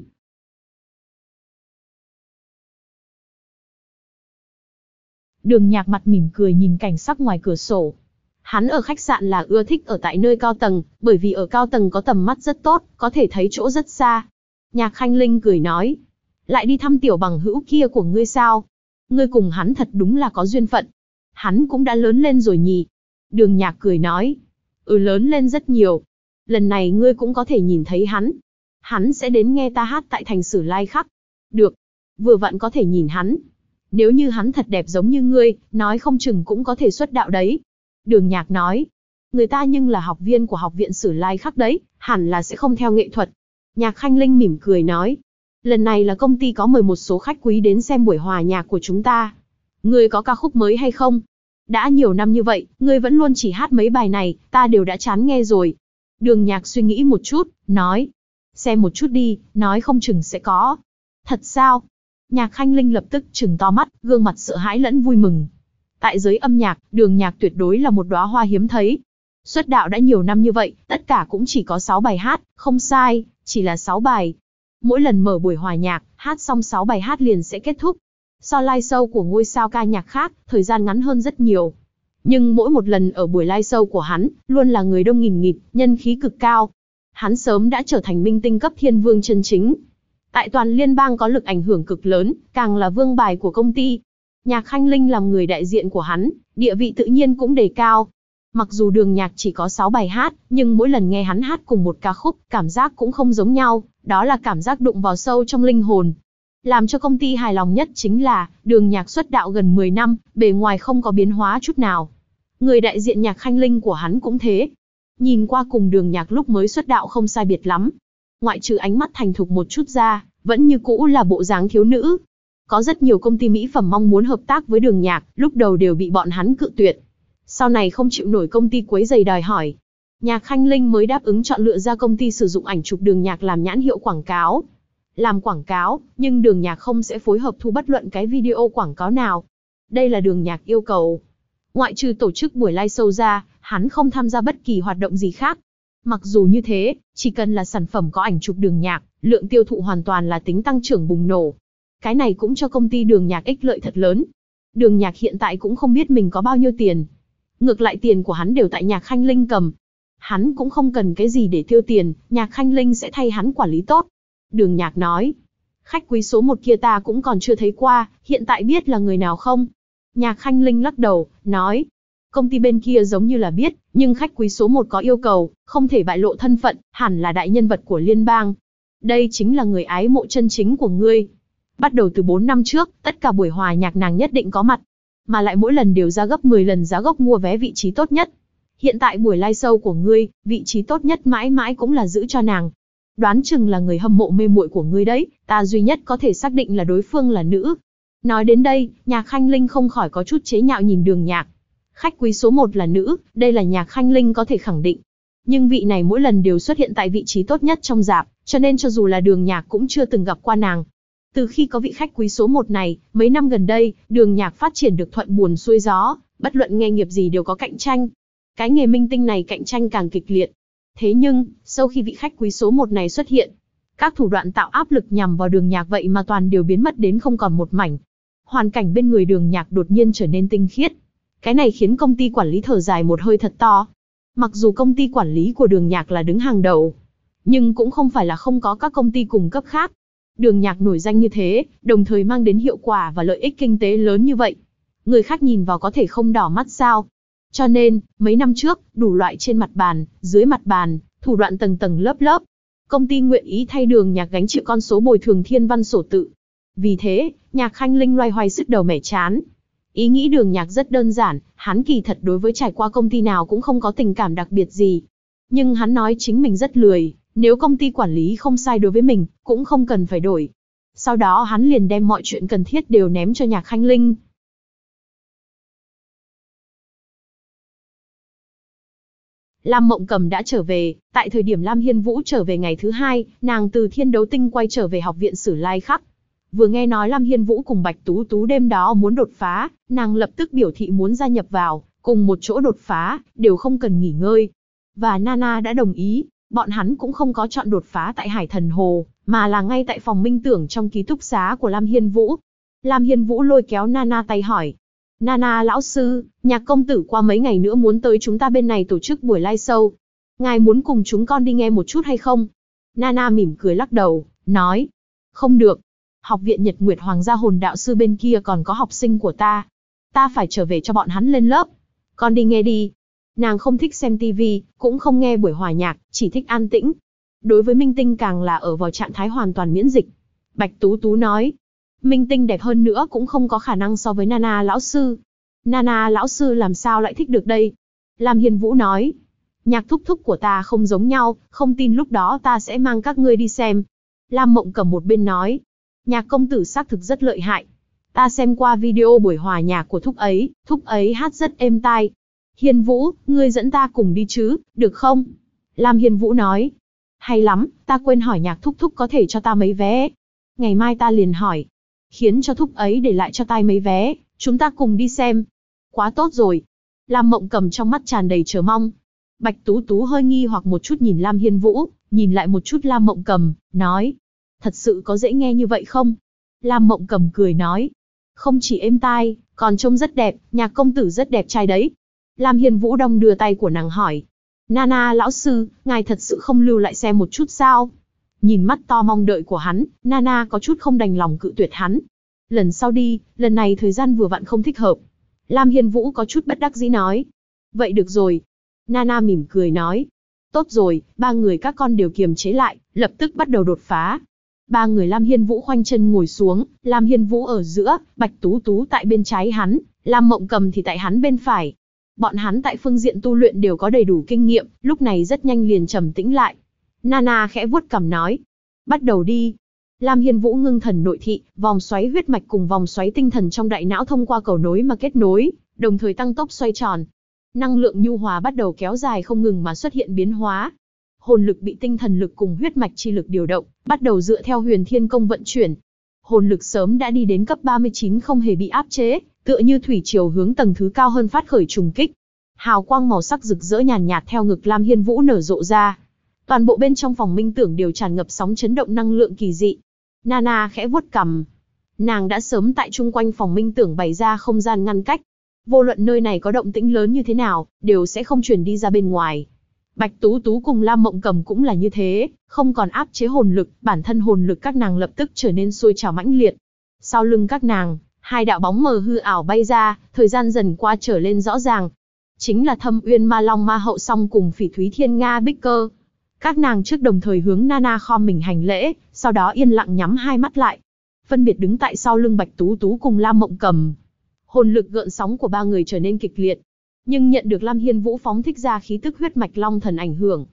Đường Nhạc mặt mỉm cười nhìn cảnh sắc ngoài cửa sổ. Hắn ở khách sạn là ưa thích ở tại nơi cao tầng, bởi vì ở cao tầng có tầm mắt rất tốt, có thể thấy chỗ rất xa. Nhạc Khanh Linh cười nói. Lại đi thăm tiểu bằng hữu kia của ngươi sao? Ngươi cùng hắn thật đúng là có duyên phận. Hắn cũng đã lớn lên rồi nhỉ? Đường Nhạc cười nói. Lớn lên rất nhiều. Lần này ngươi cũng có thể nhìn thấy hắn. Hắn sẽ đến nghe ta hát tại thành Sử Lai Khắc. Được. Vừa vặn có thể nhìn hắn. Nếu như hắn thật đẹp giống như ngươi, nói không chừng cũng có thể xuất đạo đấy. Đường Nhạc nói. Người ta nhưng là học viên của học viện Sử Lai Khắc đấy, hẳn là sẽ không theo nghệ thuật. Nhạc Khanh Linh mỉm cười nói. Lần này là công ty có mời một số khách quý đến xem buổi hòa nhạc của chúng ta. Ngươi có ca khúc mới hay không? Đã nhiều năm như vậy, ngươi vẫn luôn chỉ hát mấy bài này, ta đều đã chán nghe rồi. Đường Nhạc suy nghĩ một chút, nói. Xem một chút đi, nói không chừng sẽ có. Thật sao? Nhạc Khanh Linh lập tức trừng to mắt, gương mặt sợ hãi lẫn vui mừng. Tại giới âm nhạc, Đường Nhạc tuyệt đối là một đóa hoa hiếm thấy. Xuất đạo đã nhiều năm như vậy, tất cả cũng chỉ có 6 bài hát, không sai, chỉ là 6 bài. Mỗi lần mở buổi hòa nhạc, hát xong 6 bài hát liền sẽ kết thúc. So live show của ngôi sao ca nhạc khác, thời gian ngắn hơn rất nhiều. Nhưng mỗi một lần ở buổi live show của hắn, luôn là người đông nghìn nghịt, nhân khí cực cao. Hắn sớm đã trở thành minh tinh cấp thiên vương chân chính. Tại toàn liên bang có lực ảnh hưởng cực lớn, càng là vương bài của công ty. Nhạc Khanh Linh làm người đại diện của hắn, địa vị tự nhiên cũng đề cao. Mặc dù Đường Nhạc chỉ có 6 bài hát, nhưng mỗi lần nghe hắn hát cùng một ca khúc, cảm giác cũng không giống nhau, đó là cảm giác đụng vào sâu trong linh hồn. Làm cho công ty hài lòng nhất chính là, Đường Nhạc xuất đạo gần 10 năm, bề ngoài không có biến hóa chút nào. Người đại diện Nhạc Khanh Linh của hắn cũng thế. Nhìn qua cùng Đường Nhạc lúc mới xuất đạo không sai biệt lắm. Ngoại trừ ánh mắt thành thục một chút ra, vẫn như cũ là bộ dáng thiếu nữ. Có rất nhiều công ty mỹ phẩm mong muốn hợp tác với Đường Nhạc, lúc đầu đều bị bọn hắn cự tuyệt. Sau này không chịu nổi công ty quấy rầy đòi hỏi. Nhạc Khanh Linh mới đáp ứng chọn lựa ra công ty sử dụng ảnh chụp Đường Nhạc làm nhãn hiệu quảng cáo. Làm quảng cáo, nhưng Đường Nhạc không sẽ phối hợp thu bất luận cái video quảng cáo nào. Đây là Đường Nhạc yêu cầu. Ngoại trừ tổ chức buổi live show ra, hắn không tham gia bất kỳ hoạt động gì khác. Mặc dù như thế, chỉ cần là sản phẩm có ảnh chụp Đường Nhạc, lượng tiêu thụ hoàn toàn là tính tăng trưởng bùng nổ. Cái này cũng cho công ty Đường Nhạc ích lợi thật lớn. Đường Nhạc hiện tại cũng không biết mình có bao nhiêu tiền. Ngược lại tiền của hắn đều tại Nhạc Khanh Linh cầm. Hắn cũng không cần cái gì để tiêu tiền, Nhạc Khanh Linh sẽ thay hắn quản lý tốt. Đường Nhạc nói. Khách quý số 1 kia ta cũng còn chưa thấy qua, hiện tại biết là người nào không? Nhạc Khanh Linh lắc đầu, nói. Công ty bên kia giống như là biết, nhưng khách quý số 1 có yêu cầu, không thể bại lộ thân phận, hẳn là đại nhân vật của liên bang. Đây chính là người ái mộ chân chính của ngươi. Bắt đầu từ 4 năm trước, tất cả buổi hòa nhạc nàng nhất định có mặt. Mà lại mỗi lần đều ra gấp 10 lần giá gốc mua vé vị trí tốt nhất. Hiện tại buổi live show của ngươi, vị trí tốt nhất mãi mãi cũng là giữ cho nàng. Đoán chừng là người hâm mộ mê muội của ngươi đấy, ta duy nhất có thể xác định là đối phương là nữ. Nói đến đây, Nhạc Khanh Linh không khỏi có chút chế nhạo nhìn Đường Nhạc. Khách quý số 1 là nữ, đây là Nhạc Khanh Linh có thể khẳng định. Nhưng vị này mỗi lần đều xuất hiện tại vị trí tốt nhất trong rạp, cho nên cho dù là Đường Nhạc cũng chưa từng gặp qua nàng. Từ khi có vị khách quý số 1 này, mấy năm gần đây, Đường Nhạc phát triển được thuận buồm xuôi gió, bất luận nghề nghiệp gì đều có cạnh tranh. Cái nghề minh tinh này cạnh tranh càng kịch liệt. Thế nhưng, sau khi vị khách quý số 1 này xuất hiện, các thủ đoạn tạo áp lực nhằm vào Đường Nhạc vậy mà toàn đều biến mất đến không còn một mảnh. Hoàn cảnh bên người Đường Nhạc đột nhiên trở nên tinh khiết. Cái này khiến công ty quản lý thở dài một hơi thật to. Mặc dù công ty quản lý của Đường Nhạc là đứng hàng đầu, nhưng cũng không phải là không có các công ty cùng cấp khác. Đường Nhạc nổi danh như thế, đồng thời mang đến hiệu quả và lợi ích kinh tế lớn như vậy. Người khác nhìn vào có thể không đỏ mắt sao. Cho nên, mấy năm trước, đủ loại trên mặt bàn, dưới mặt bàn, thủ đoạn tầng tầng lớp lớp. Công ty nguyện ý thay Đường Nhạc gánh chịu con số bồi thường thiên văn sổ tự. Vì thế, Nhạc Khanh Linh loay hoay sứt đầu mẻ chán. Ý nghĩ Đường Nhạc rất đơn giản, hắn kỳ thật đối với trải qua công ty nào cũng không có tình cảm đặc biệt gì. Nhưng hắn nói chính mình rất lười, nếu công ty quản lý không sai đối với mình, cũng không cần phải đổi. Sau đó hắn liền đem mọi chuyện cần thiết đều ném cho Nhạc Khanh Linh. Lam Mộng Cầm đã trở về, tại thời điểm Lam Hiên Vũ trở về ngày thứ 2, nàng từ Thiên Đấu Tinh quay trở về học viện Sử Lai Khắc. Vừa nghe nói Lam Hiên Vũ cùng Bạch Tú Tú đêm đó muốn đột phá, nàng lập tức biểu thị muốn gia nhập vào, cùng một chỗ đột phá, đều không cần nghỉ ngơi. Và Nana đã đồng ý, bọn hắn cũng không có chọn đột phá tại Hải Thần Hồ, mà là ngay tại phòng minh tưởng trong ký túc xá của Lam Hiên Vũ. Lam Hiên Vũ lôi kéo Nana tay hỏi. Nana lão sư, Nhạc công tử qua mấy ngày nữa muốn tới chúng ta bên này tổ chức buổi live show. Ngài muốn cùng chúng con đi nghe một chút hay không? Nana mỉm cười lắc đầu, nói. Không được. Học viện Nhật Nguyệt Hoàng gia hồn đạo sư bên kia còn có học sinh của ta. Ta phải trở về cho bọn hắn lên lớp. Con đi nghe đi. Nàng không thích xem tivi, cũng không nghe buổi hòa nhạc, chỉ thích an tĩnh. Đối với minh tinh càng là ở vào trạng thái hoàn toàn miễn dịch. Bạch Tú Tú nói. Minh tinh đẹp hơn nữa cũng không có khả năng so với Nana lão sư. Nana lão sư làm sao lại thích được đây? Lam Hiên Vũ nói. Nhạc thúc thúc của ta không giống nhau, không tin lúc đó ta sẽ mang các ngươi đi xem. Lam Mộng Cầm một bên nói. Nhạc công tử xác thực rất lợi hại. Ta xem qua video buổi hòa nhạc của thúc ấy hát rất êm tai. Hiên Vũ, ngươi dẫn ta cùng đi chứ, được không? Lam Hiên Vũ nói. Hay lắm, ta quên hỏi Nhạc thúc thúc có thể cho ta mấy vé. Ngày mai ta liền hỏi. Khiến cho thúc ấy để lại cho ta mấy vé, chúng ta cùng đi xem. Quá tốt rồi. Lam Mộng Cầm trong mắt tràn đầy chờ mong. Bạch Tú Tú hơi nghi hoặc một chút nhìn Lam Hiên Vũ, nhìn lại một chút Lam Mộng Cầm, nói. Thật sự có dễ nghe như vậy không? Lam Mộng Cầm cười nói. Không chỉ êm tai, còn trông rất đẹp, Nhạc công tử rất đẹp trai đấy. Lam Hiên Vũ đong đưa tay của nàng hỏi. Nana lão sư, ngài thật sự không lưu lại xem một chút sao? Nhìn mắt to mong đợi của hắn, Nana có chút không đành lòng cự tuyệt hắn. Lần sau đi, lần này thời gian vừa vặn không thích hợp. Lam Hiên Vũ có chút bất đắc dĩ nói. Vậy được rồi. Nana mỉm cười nói. Tốt rồi, ba người các con đều kiềm chế lại, lập tức bắt đầu đột phá. Ba người Lam Hiên Vũ khoanh chân ngồi xuống, Lam Hiên Vũ ở giữa, Bạch Tú Tú tại bên trái hắn, Lam Mộng Cầm thì tại hắn bên phải. Bọn hắn tại phương diện tu luyện đều có đầy đủ kinh nghiệm, lúc này rất nhanh liền trầm tĩnh lại. Nana khẽ vuốt cằm nói. Bắt đầu đi. Lam Hiên Vũ ngưng thần nội thị, vòng xoáy huyết mạch cùng vòng xoáy tinh thần trong đại não thông qua cầu nối mà kết nối, đồng thời tăng tốc xoay tròn. Năng lượng nhu hòa bắt đầu kéo dài không ngừng mà xuất hiện biến hóa. Hồn lực bị tinh thần lực cùng huyết mạch chi lực điều động, bắt đầu dựa theo Huyền Thiên Công vận chuyển. Hồn lực sớm đã đi đến cấp 39 không hề bị áp chế, tựa như thủy triều hướng tầng thứ cao hơn phát khởi trùng kích. Hào quang màu sắc rực rỡ nhàn nhạt theo ngực Lam Hiên Vũ nở rộ ra. Toàn bộ bên trong phòng minh tưởng đều tràn ngập sóng chấn động năng lượng kỳ dị. Nana khẽ vuốt cằm. Nàng đã sớm tại chung quanh phòng minh tưởng bày ra không gian ngăn cách. Vô luận nơi này có động tĩnh lớn như thế nào, đều sẽ không truyền đi ra bên ngoài. Bạch Tú Tú cùng Lam Mộng Cầm cũng là như thế, không còn áp chế hồn lực, bản thân hồn lực các nàng lập tức trở nên sôi trào mãnh liệt. Sau lưng các nàng, hai đạo bóng mờ hư ảo bay ra, thời gian dần qua trở lên rõ ràng. Chính là Thâm Uyên Ma Long Ma Hậu Song cùng Phỉ Thúy Thiên Nga Bích Cơ. Các nàng trước đồng thời hướng Nana khom mình hành lễ, sau đó yên lặng nhắm hai mắt lại. Phân biệt đứng tại sau lưng Bạch Tú Tú cùng Lam Mộng Cầm. Hồn lực gợn sóng của ba người trở nên kịch liệt. Nhưng nhận được Lam Hiên Vũ phóng thích ra khí tức huyết mạch long thần ảnh hưởng.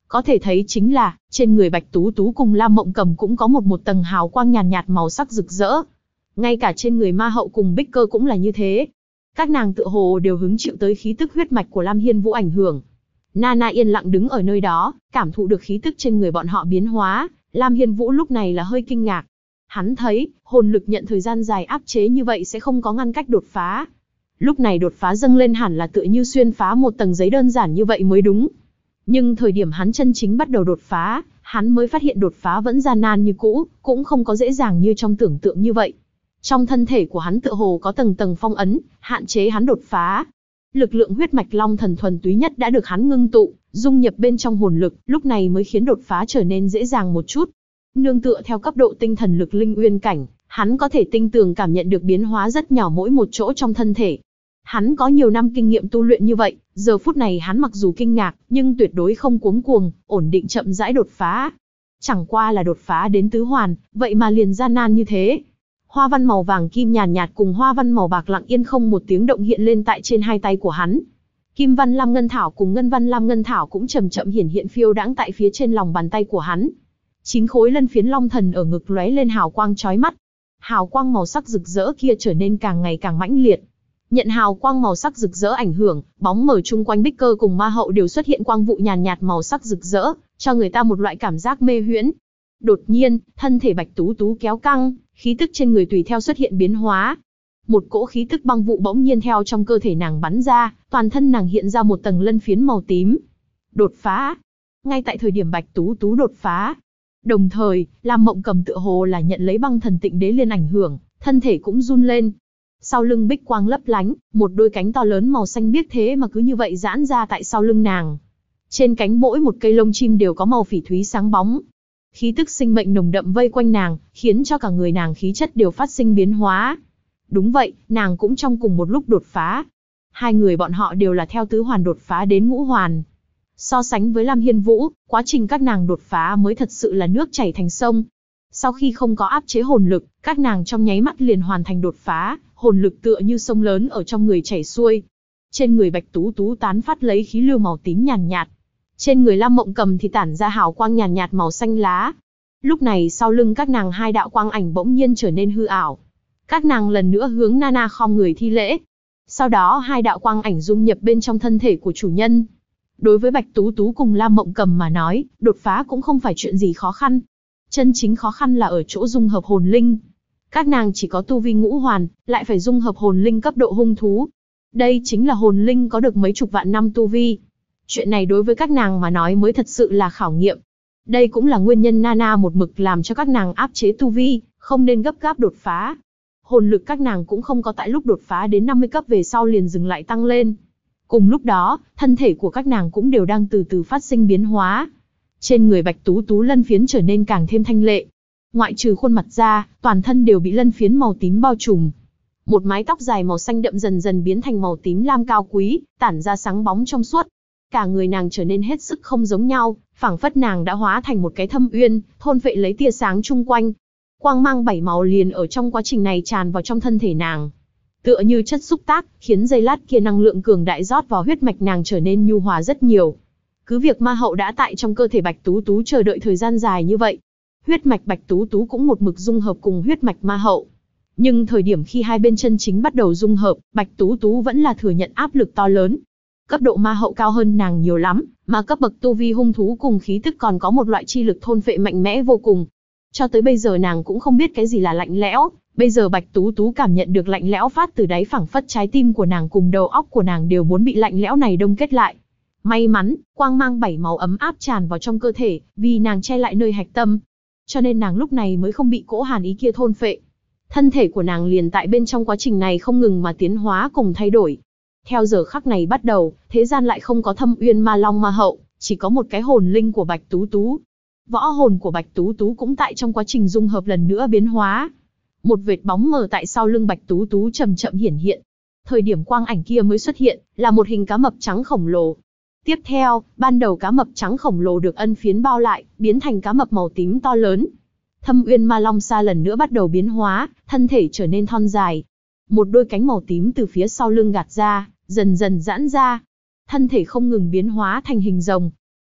Có thể thấy chính là, trên người Bạch Tú Tú cùng Lam Mộng Cầm cũng có một tầng hào quang nhàn nhạt màu sắc rực rỡ. Ngay cả trên người Ma Hậu cùng Bích Cơ cũng là như thế. Các nàng tựa hồ đều hứng chịu tới khí tức huyết mạch của Lam Hiên Vũ ảnh hưởng. Nana yên lặng đứng ở nơi đó, cảm thụ được khí tức trên người bọn họ biến hóa. Lam Hiên Vũ lúc này là hơi kinh ngạc. Hắn thấy, hồn lực nhận thời gian dài áp chế như vậy sẽ không có ngăn cách đột phá. Lúc này đột phá dâng lên hẳn là tựa như xuyên phá một tầng giấy đơn giản như vậy mới đúng. Nhưng thời điểm hắn chân chính bắt đầu đột phá, hắn mới phát hiện đột phá vẫn gian nan như cũ, cũng không có dễ dàng như trong tưởng tượng như vậy. Trong thân thể của hắn tựa hồ có tầng tầng phong ấn, hạn chế hắn đột phá. Lực lượng huyết mạch long thần thuần túy nhất đã được hắn ngưng tụ, dung nhập bên trong hồn lực, lúc này mới khiến đột phá trở nên dễ dàng một chút. Nương tựa theo cấp độ tinh thần lực linh uyên cảnh, hắn có thể tinh tường cảm nhận được biến hóa rất nhỏ mỗi một chỗ trong thân thể. Hắn có nhiều năm kinh nghiệm tu luyện như vậy, giờ phút này hắn mặc dù kinh ngạc, nhưng tuyệt đối không cuống cuồng, ổn định chậm rãi đột phá. Chẳng qua là đột phá đến tứ hoàn, vậy mà liền gian nan như thế. Hoa văn màu vàng kim nhàn nhạt cùng hoa văn màu bạc lặng yên không một tiếng động hiện lên tại trên hai tay của hắn. Kim văn lam ngân thảo cùng ngân văn lam ngân thảo cũng chậm chậm hiển hiện phiêu đãng tại phía trên lòng bàn tay của hắn. 9 khối lân phiến long thần ở ngực lóe lên hào quang chói mắt. Hào quang màu sắc rực rỡ kia trở nên càng ngày càng mãnh liệt. Nhận hào quang màu sắc rực rỡ ảnh hưởng, bóng mờ chung quanh Bích Cơ cùng Ma Hậu đều xuất hiện quang vụ nhàn nhạt màu sắc rực rỡ, cho người ta một loại cảm giác mê huyễn. Đột nhiên, thân thể Bạch Tú Tú kéo căng, khí tức trên người tùy theo xuất hiện biến hóa. Một cỗ khí tức băng vụ bỗng nhiên theo trong cơ thể nàng bắn ra, toàn thân nàng hiện ra một tầng lân phiến màu tím. Đột phá. Ngay tại thời điểm Bạch Tú Tú đột phá, đồng thời, Lam Mộng Cầm tựa hồ là nhận lấy băng thần tịnh đế liên ảnh hưởng, thân thể cũng run lên. Sau lưng bích quang lấp lánh, một đôi cánh to lớn màu xanh biếc thế mà cứ như vậy giãn ra tại sau lưng nàng. Trên cánh mỗi một cây lông chim đều có màu phỉ thúy sáng bóng. Khí tức sinh mệnh nồng đậm vây quanh nàng, khiến cho cả người nàng khí chất đều phát sinh biến hóa. Đúng vậy, nàng cũng trong cùng một lúc đột phá. Hai người bọn họ đều là theo tứ hoàn đột phá đến ngũ hoàn. So sánh với Lam Hiên Vũ, quá trình các nàng đột phá mới thật sự là nước chảy thành sông. Sau khi không có áp chế hồn lực, các nàng trong nháy mắt liền hoàn thành đột phá, hồn lực tựa như sông lớn ở trong người chảy xuôi. Trên người Bạch Tú Tú tán phát lấy khí lưu màu tím nhàn nhạt. Trên người Lam Mộng Cầm thì tản ra hào quang nhàn nhạt màu xanh lá. Lúc này sau lưng các nàng hai đạo quang ảnh bỗng nhiên trở nên hư ảo. Các nàng lần nữa hướng Nana khom người thi lễ. Sau đó hai đạo quang ảnh dung nhập bên trong thân thể của chủ nhân. Đối với Bạch Tú Tú cùng Lam Mộng Cầm mà nói, đột phá cũng không phải chuyện gì khó khăn. Chân chính khó khăn là ở chỗ dung hợp hồn linh. Các nàng chỉ có tu vi ngũ hoàn, lại phải dung hợp hồn linh cấp độ hung thú. Đây chính là hồn linh có được mấy chục vạn năm tu vi. Chuyện này đối với các nàng mà nói mới thật sự là khảo nghiệm. Đây cũng là nguyên nhân Nana một mực làm cho các nàng áp chế tu vi, không nên gấp gáp đột phá. Hồn lực các nàng cũng không có tại lúc đột phá đến 50 cấp về sau liền dừng lại tăng lên. Cùng lúc đó, thân thể của các nàng cũng đều đang từ từ phát sinh biến hóa. Trên người Bạch Tú Tú lân phiến trở nên càng thêm thanh lệ. Ngoại trừ khuôn mặt ra, toàn thân đều bị lân phiến màu tím bao trùm. Một mái tóc dài màu xanh đậm dần dần biến thành màu tím lam cao quý, tản ra sáng bóng trong suốt. Cả người nàng trở nên hết sức không giống nhau, phảng phất nàng đã hóa thành một cái thâm uyên, thôn phệ lấy tia sáng chung quanh. Quang mang 7 màu liền ở trong quá trình này tràn vào trong thân thể nàng. Tựa như chất xúc tác, khiến giây lát kia năng lượng cường đại rót vào huyết mạch nàng trở nên nhu hòa rất nhiều. Cứ việc Ma Hậu đã tại trong cơ thể Bạch Tú Tú chờ đợi thời gian dài như vậy. Huyết mạch Bạch Tú Tú cũng một mực dung hợp cùng huyết mạch Ma Hậu. Nhưng thời điểm khi hai bên chân chính bắt đầu dung hợp, Bạch Tú Tú vẫn là thừa nhận áp lực to lớn. Cấp độ Ma Hậu cao hơn nàng nhiều lắm, mà cấp bậc tu vi hung thú cùng khí tức còn có một loại chi lực thôn phệ mạnh mẽ vô cùng. Cho tới bây giờ nàng cũng không biết cái gì là lạnh lẽo, bây giờ Bạch Tú Tú cảm nhận được lạnh lẽo phát từ đáy phảng phất trái tim của nàng cùng đầu óc của nàng đều muốn bị lạnh lẽo này đông kết lại. May mắn, quang mang 7 màu ấm áp tràn vào trong cơ thể, vì nàng che lại nơi hạch tâm. Cho nên nàng lúc này mới không bị cỗ hàn ý kia thôn phệ. Thân thể của nàng liền tại bên trong quá trình này không ngừng mà tiến hóa cùng thay đổi. Theo giờ khắc này bắt đầu, thế gian lại không có Thâm Uyên Ma Long Ma Hậu, chỉ có một cái hồn linh của Bạch Tú Tú. Võ hồn của Bạch Tú Tú cũng tại trong quá trình dung hợp lần nữa biến hóa. Một vệt bóng mờ tại sau lưng Bạch Tú Tú chậm chậm hiển hiện. Thời điểm quang ảnh kia mới xuất hiện, là một hình cá mập trắng khổng lồ. Tiếp theo, ban đầu cá mập trắng khổng lồ được ân phiến bao lại, biến thành cá mập màu tím to lớn. Thâm Uyên Ma Long Sa lần nữa bắt đầu biến hóa, thân thể trở nên thon dài. Một đôi cánh màu tím từ phía sau lưng gạt ra, dần dần giãn ra. Thân thể không ngừng biến hóa thành hình rồng.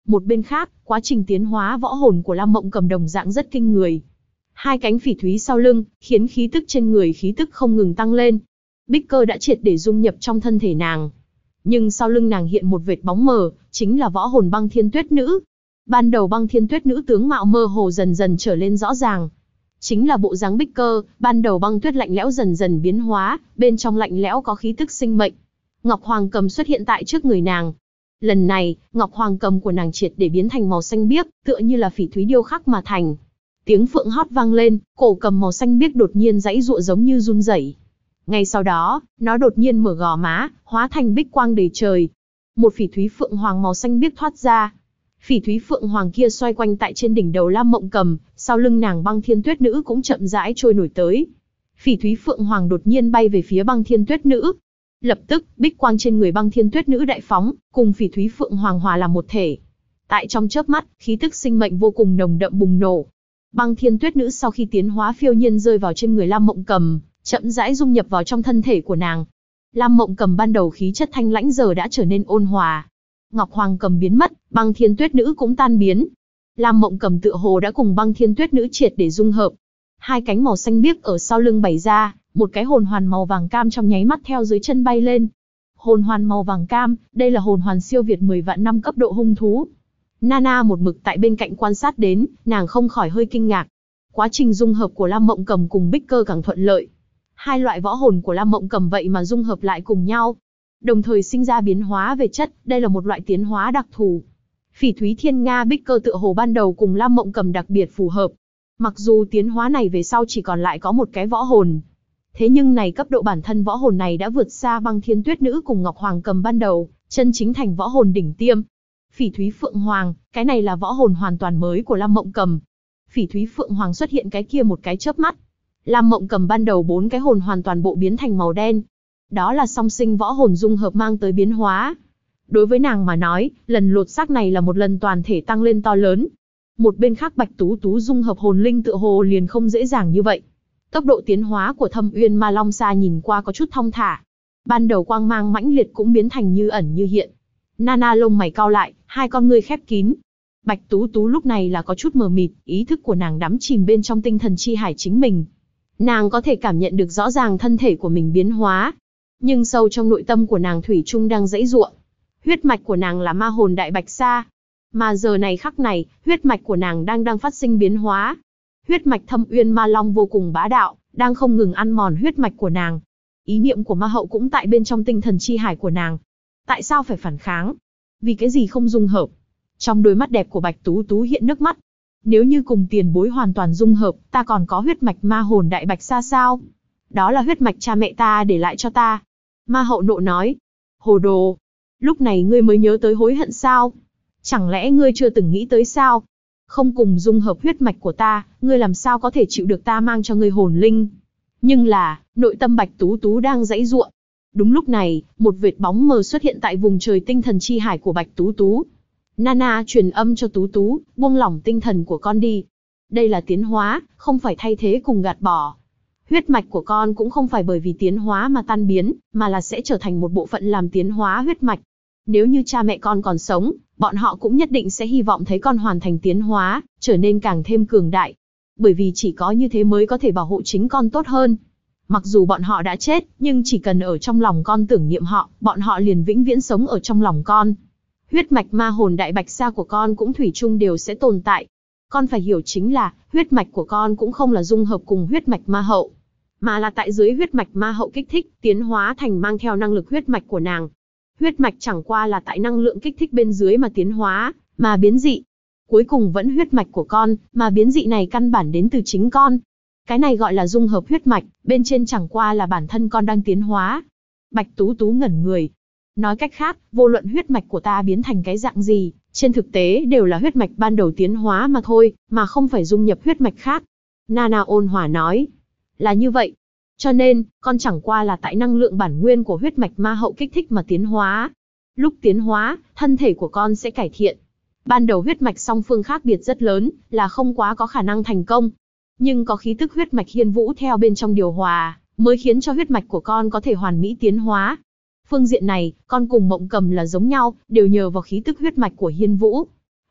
Một bên khác, quá trình tiến hóa võ hồn của Lam Mộng Cầm đồng dạng rất kinh người. Hai cánh phỉ thúy sau lưng, khiến khí tức trên người khí tức không ngừng tăng lên. Bích Cơ đã triệt để dung nhập trong thân thể nàng. Nhưng sau lưng nàng hiện một vệt bóng mờ, chính là võ hồn Băng Thiên Tuyết Nữ. Ban đầu Băng Thiên Tuyết Nữ tướng mạo mơ hồ dần dần trở lên rõ ràng. Chính là bộ dáng Bích Cơ, ban đầu băng tuyết lạnh lẽo dần dần biến hóa, bên trong lạnh lẽo có khí tức sinh mệnh. Ngọc Hoàng Cầm xuất hiện tại trước người nàng. Lần này, Ngọc Hoàng Cầm của nàng triệt để biến thành màu xanh biếc, tựa như là phỉ thúy điêu khắc mà thành. Tiếng phượng hót vang lên, cổ cầm màu xanh biếc đột nhiên giãy giụa giống như run rẩy. Ngay sau đó, nó đột nhiên mở gò má, hóa thành bích quang đầy trời. Một phỉ thúy phượng hoàng màu xanh biếc thoát ra. Phỉ thúy phượng hoàng kia xoay quanh tại trên đỉnh đầu Lam Mộng Cầm, sau lưng nàng Băng Thiên Tuyết Nữ cũng chậm rãi trôi nổi tới. Phỉ thúy phượng hoàng đột nhiên bay về phía Băng Thiên Tuyết Nữ. Lập tức, bích quang trên người Băng Thiên Tuyết Nữ đại phóng, cùng phỉ thúy phượng hoàng hòa làm một thể. Tại trong chớp mắt, khí tức sinh mệnh vô cùng nồng đậm bùng nổ. Băng Thiên Tuyết Nữ sau khi tiến hóa phiêu nhiên rơi vào trên người Lam Mộng Cầm, chậm rãi dung nhập vào trong thân thể của nàng. Lam Mộng Cầm ban đầu khí chất thanh lãnh giờ đã trở nên ôn hòa. Ngọc Hoàng Cầm biến mất, Băng Thiên Tuyết Nữ cũng tan biến. Lam Mộng Cầm tựa hồ đã cùng Băng Thiên Tuyết Nữ triệt để dung hợp. Hai cánh màu xanh biếc ở sau lưng bày ra, một cái hồn hoàn màu vàng cam trong nháy mắt theo dưới chân bay lên. Hồn hoàn màu vàng cam, đây là hồn hoàn siêu việt 10 vạn năm cấp độ hung thú. Nana một mực tại bên cạnh quan sát đến, nàng không khỏi hơi kinh ngạc. Quá trình dung hợp của Lam Mộng Cầm cùng Bích Cơ càng thuận lợi. Hai loại võ hồn của Lam Mộng Cầm vậy mà dung hợp lại cùng nhau, đồng thời sinh ra biến hóa về chất, đây là một loại tiến hóa đặc thù. Phỉ thúy thiên nga Bích Cơ tựa hồ ban đầu cùng Lam Mộng Cầm đặc biệt phù hợp. Mặc dù tiến hóa này về sau chỉ còn lại có một cái võ hồn. Thế nhưng này cấp độ bản thân võ hồn này đã vượt xa Băng Thiên Tuyết Nữ cùng Ngọc Hoàng Cầm ban đầu, chân chính thành võ hồn đỉnh tiêm. Phỉ thúy phượng hoàng, cái này là võ hồn hoàn toàn mới của Lam Mộng Cầm. Phỉ thúy phượng hoàng xuất hiện cái kia một cái chớp mắt. Lam Mộng Cầm ban đầu 4 cái hồn hoàn toàn bộ biến thành màu đen. Đó là song sinh võ hồn dung hợp mang tới biến hóa. Đối với nàng mà nói, lần lột xác này là một lần toàn thể tăng lên to lớn. Một bên khác Bạch Tú Tú dung hợp hồn linh tựa hồ liền không dễ dàng như vậy. Tốc độ tiến hóa của Thâm Uyên Ma Long Sa nhìn qua có chút thong thả. Ban đầu quang mang mãnh liệt cũng biến thành như ẩn như hiện. Nana lông mày cau lại, hai con ngươi khép kín. Bạch Tú Tú lúc này là có chút mờ mịt, ý thức của nàng đắm chìm bên trong tinh thần chi hải chính mình. Nàng có thể cảm nhận được rõ ràng thân thể của mình biến hóa. Nhưng sâu trong nội tâm của nàng thủy chung đang giãy giụa. Huyết mạch của nàng là ma hồn Đại Bạch Sa. Mà giờ này khắc này, huyết mạch của nàng đang phát sinh biến hóa. Huyết mạch Thâm Uyên Ma Long vô cùng bá đạo, đang không ngừng ăn mòn huyết mạch của nàng. Ý niệm của ma hậu cũng tại bên trong tinh thần chi hải của nàng. Tại sao phải phản kháng? Vì cái gì không dung hợp? Trong đôi mắt đẹp của Bạch Tú Tú hiện nước mắt. Nếu như cùng tiền bối hoàn toàn dung hợp, ta còn có huyết mạch ma hồn Đại Bạch Sa sao? Đó là huyết mạch cha mẹ ta để lại cho ta. Ma hậu nộ nói. Hồ đồ! Lúc này ngươi mới nhớ tới hối hận sao? Chẳng lẽ ngươi chưa từng nghĩ tới sao? Không cùng dung hợp huyết mạch của ta, ngươi làm sao có thể chịu được ta mang cho ngươi hồn linh? Nhưng là, nội tâm Bạch Tú Tú đang giãy giụa. Đúng lúc này, một vệt bóng mờ xuất hiện tại vùng trời tinh thần chi hải của Bạch Tú Tú. Nana truyền âm cho Tú Tú, buông lỏng tinh thần của con đi. Đây là tiến hóa, không phải thay thế cùng gạt bỏ. Huyết mạch của con cũng không phải bởi vì tiến hóa mà tan biến, mà là sẽ trở thành một bộ phận làm tiến hóa huyết mạch. Nếu như cha mẹ con còn sống, bọn họ cũng nhất định sẽ hy vọng thấy con hoàn thành tiến hóa, trở nên càng thêm cường đại. Bởi vì chỉ có như thế mới có thể bảo hộ chính con tốt hơn. Mặc dù bọn họ đã chết, nhưng chỉ cần ở trong lòng con tưởng niệm họ, bọn họ liền vĩnh viễn sống ở trong lòng con. Huyết mạch ma hồn Đại Bạch Sa của con cũng thủy chung đều sẽ tồn tại. Con phải hiểu chính là, huyết mạch của con cũng không là dung hợp cùng huyết mạch ma hậu, mà là tại dưới huyết mạch ma hậu kích thích, tiến hóa thành mang theo năng lực huyết mạch của nàng. Huyết mạch chẳng qua là tại năng lượng kích thích bên dưới mà tiến hóa, mà biến dị. Cuối cùng vẫn huyết mạch của con, mà biến dị này căn bản đến từ chính con. Cái này gọi là dung hợp huyết mạch, bên trên chẳng qua là bản thân con đang tiến hóa. Bạch Tú Tú ngẩn người. Nói cách khác, vô luận huyết mạch của ta biến thành cái dạng gì, trên thực tế đều là huyết mạch ban đầu tiến hóa mà thôi, mà không phải dung nhập huyết mạch khác. Nana ôn hòa nói. Là như vậy. Cho nên, con chẳng qua là tại năng lượng bản nguyên của huyết mạch ma hậu kích thích mà tiến hóa. Lúc tiến hóa, thân thể của con sẽ cải thiện. Ban đầu huyết mạch song phương khác biệt rất lớn, là không quá có khả năng thành công. Nhưng có khí tức huyết mạch Hiên Vũ theo bên trong điều hòa, mới khiến cho huyết mạch của con có thể hoàn mỹ tiến hóa. Phương diện này, con cùng Mộng Cầm là giống nhau, đều nhờ vào khí tức huyết mạch của Hiên Vũ.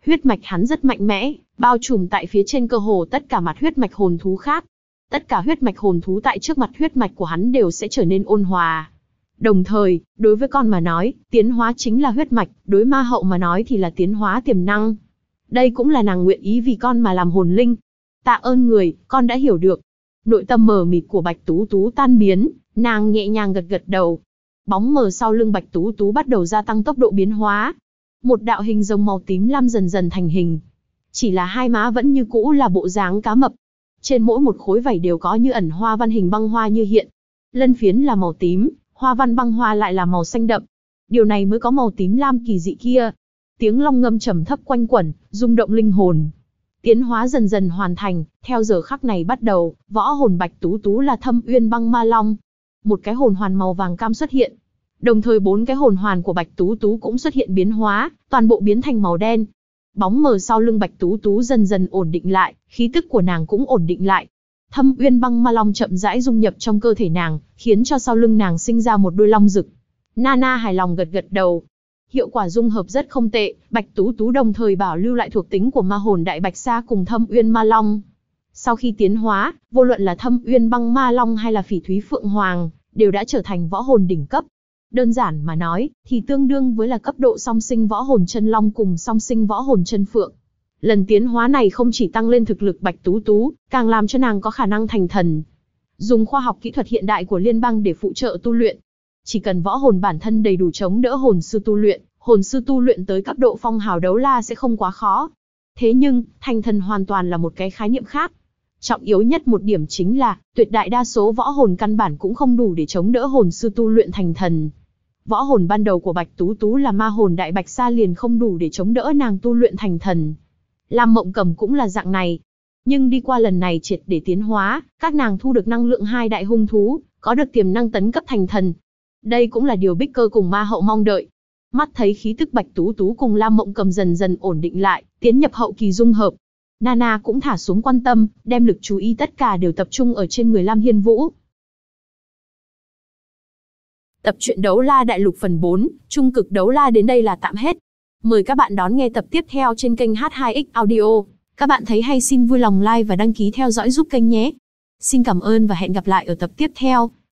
Huyết mạch hắn rất mạnh mẽ, bao trùm tại phía trên cơ hồ tất cả mặt huyết mạch hồn thú khác. Tất cả huyết mạch hồn thú tại trước mặt huyết mạch của hắn đều sẽ trở nên ôn hòa. Đồng thời, đối với con mà nói, tiến hóa chính là huyết mạch, đối ma hậu mà nói thì là tiến hóa tiềm năng. Đây cũng là nàng nguyện ý vì con mà làm hồn linh. Tạ ơn người, con đã hiểu được. Nội tâm mờ mịt của Bạch Tú Tú tan biến, nàng nhẹ nhàng gật gật đầu. Bóng mờ sau lưng Bạch Tú Tú bắt đầu gia tăng tốc độ biến hóa. Một đạo hình rồng màu tím lam dần dần thành hình. Chỉ là hai má vẫn như cũ là bộ dáng cá mập. Trên mỗi một khối vảy đều có như ẩn hoa văn hình băng hoa như hiện. Lân phiến là màu tím, hoa văn băng hoa lại là màu xanh đậm. Điều này mới có màu tím lam kỳ dị kia. Tiếng long ngâm trầm thấp quanh quẩn, rung động linh hồn. Tiến hóa dần dần hoàn thành, theo giờ khắc này bắt đầu, võ hồn Bạch Tú Tú là Thâm Uyên Băng Ma Long. Một cái hồn hoàn màu vàng cam xuất hiện. Đồng thời 4 cái hồn hoàn của Bạch Tú Tú cũng xuất hiện biến hóa, toàn bộ biến thành màu đen. Bóng mờ sau lưng Bạch Tú Tú dần dần ổn định lại, khí tức của nàng cũng ổn định lại. Thâm Uyên Băng Ma Long chậm rãi dung nhập trong cơ thể nàng, khiến cho sau lưng nàng sinh ra một đôi long rực. Nana hài lòng gật gật đầu. Hiệu quả dung hợp rất không tệ, Bạch Tú Tú đồng thời bảo lưu lại thuộc tính của ma hồn Đại Bạch Sa cùng Thâm Uyên Ma Long. Sau khi tiến hóa, vô luận là Thâm Uyên Băng Ma Long hay là Phỉ Thúy Phượng Hoàng, đều đã trở thành võ hồn đỉnh cấp. Đơn giản mà nói, thì tương đương với là cấp độ song sinh võ hồn chân long cùng song sinh võ hồn chân phượng. Lần tiến hóa này không chỉ tăng lên thực lực Bạch Tú Tú, càng làm cho nàng có khả năng thành thần. Dùng khoa học kỹ thuật hiện đại của liên bang để phụ trợ tu luyện. Chỉ cần võ hồn bản thân đầy đủ chống đỡ hồn sư tu luyện tới cấp độ phong hào đấu la sẽ không quá khó. Thế nhưng, thành thần hoàn toàn là một cái khái niệm khác. Trọng yếu nhất một điểm chính là, tuyệt đại đa số võ hồn căn bản cũng không đủ để chống đỡ hồn sư tu luyện thành thần. Võ hồn ban đầu của Bạch Tú Tú là ma hồn Đại Bạch Sa liền không đủ để chống đỡ nàng tu luyện thành thần. Lam Mộng Cầm cũng là dạng này. Nhưng đi qua lần này triệt để tiến hóa, các nàng thu được năng lượng hai đại hung thú, có được tiềm năng tấn cấp thành thần. Đây cũng là điều Bích Cơ cùng ma hậu mong đợi. Mắt thấy khí tức Bạch Tú Tú cùng Lam Mộng Cầm dần dần ổn định lại, tiến nhập hậu kỳ dung hợp. Nana cũng thả xuống quan tâm, đem lực chú ý tất cả đều tập trung ở trên người Lam Hiên Vũ. Tập truyện Đấu La Đại Lục phần 4, Trung Cực Đấu La đến đây là tạm hết. Mời các bạn đón nghe tập tiếp theo trên kênh H2X Audio. Các bạn thấy hay xin vui lòng like và đăng ký theo dõi giúp kênh nhé. Xin cảm ơn và hẹn gặp lại ở tập tiếp theo.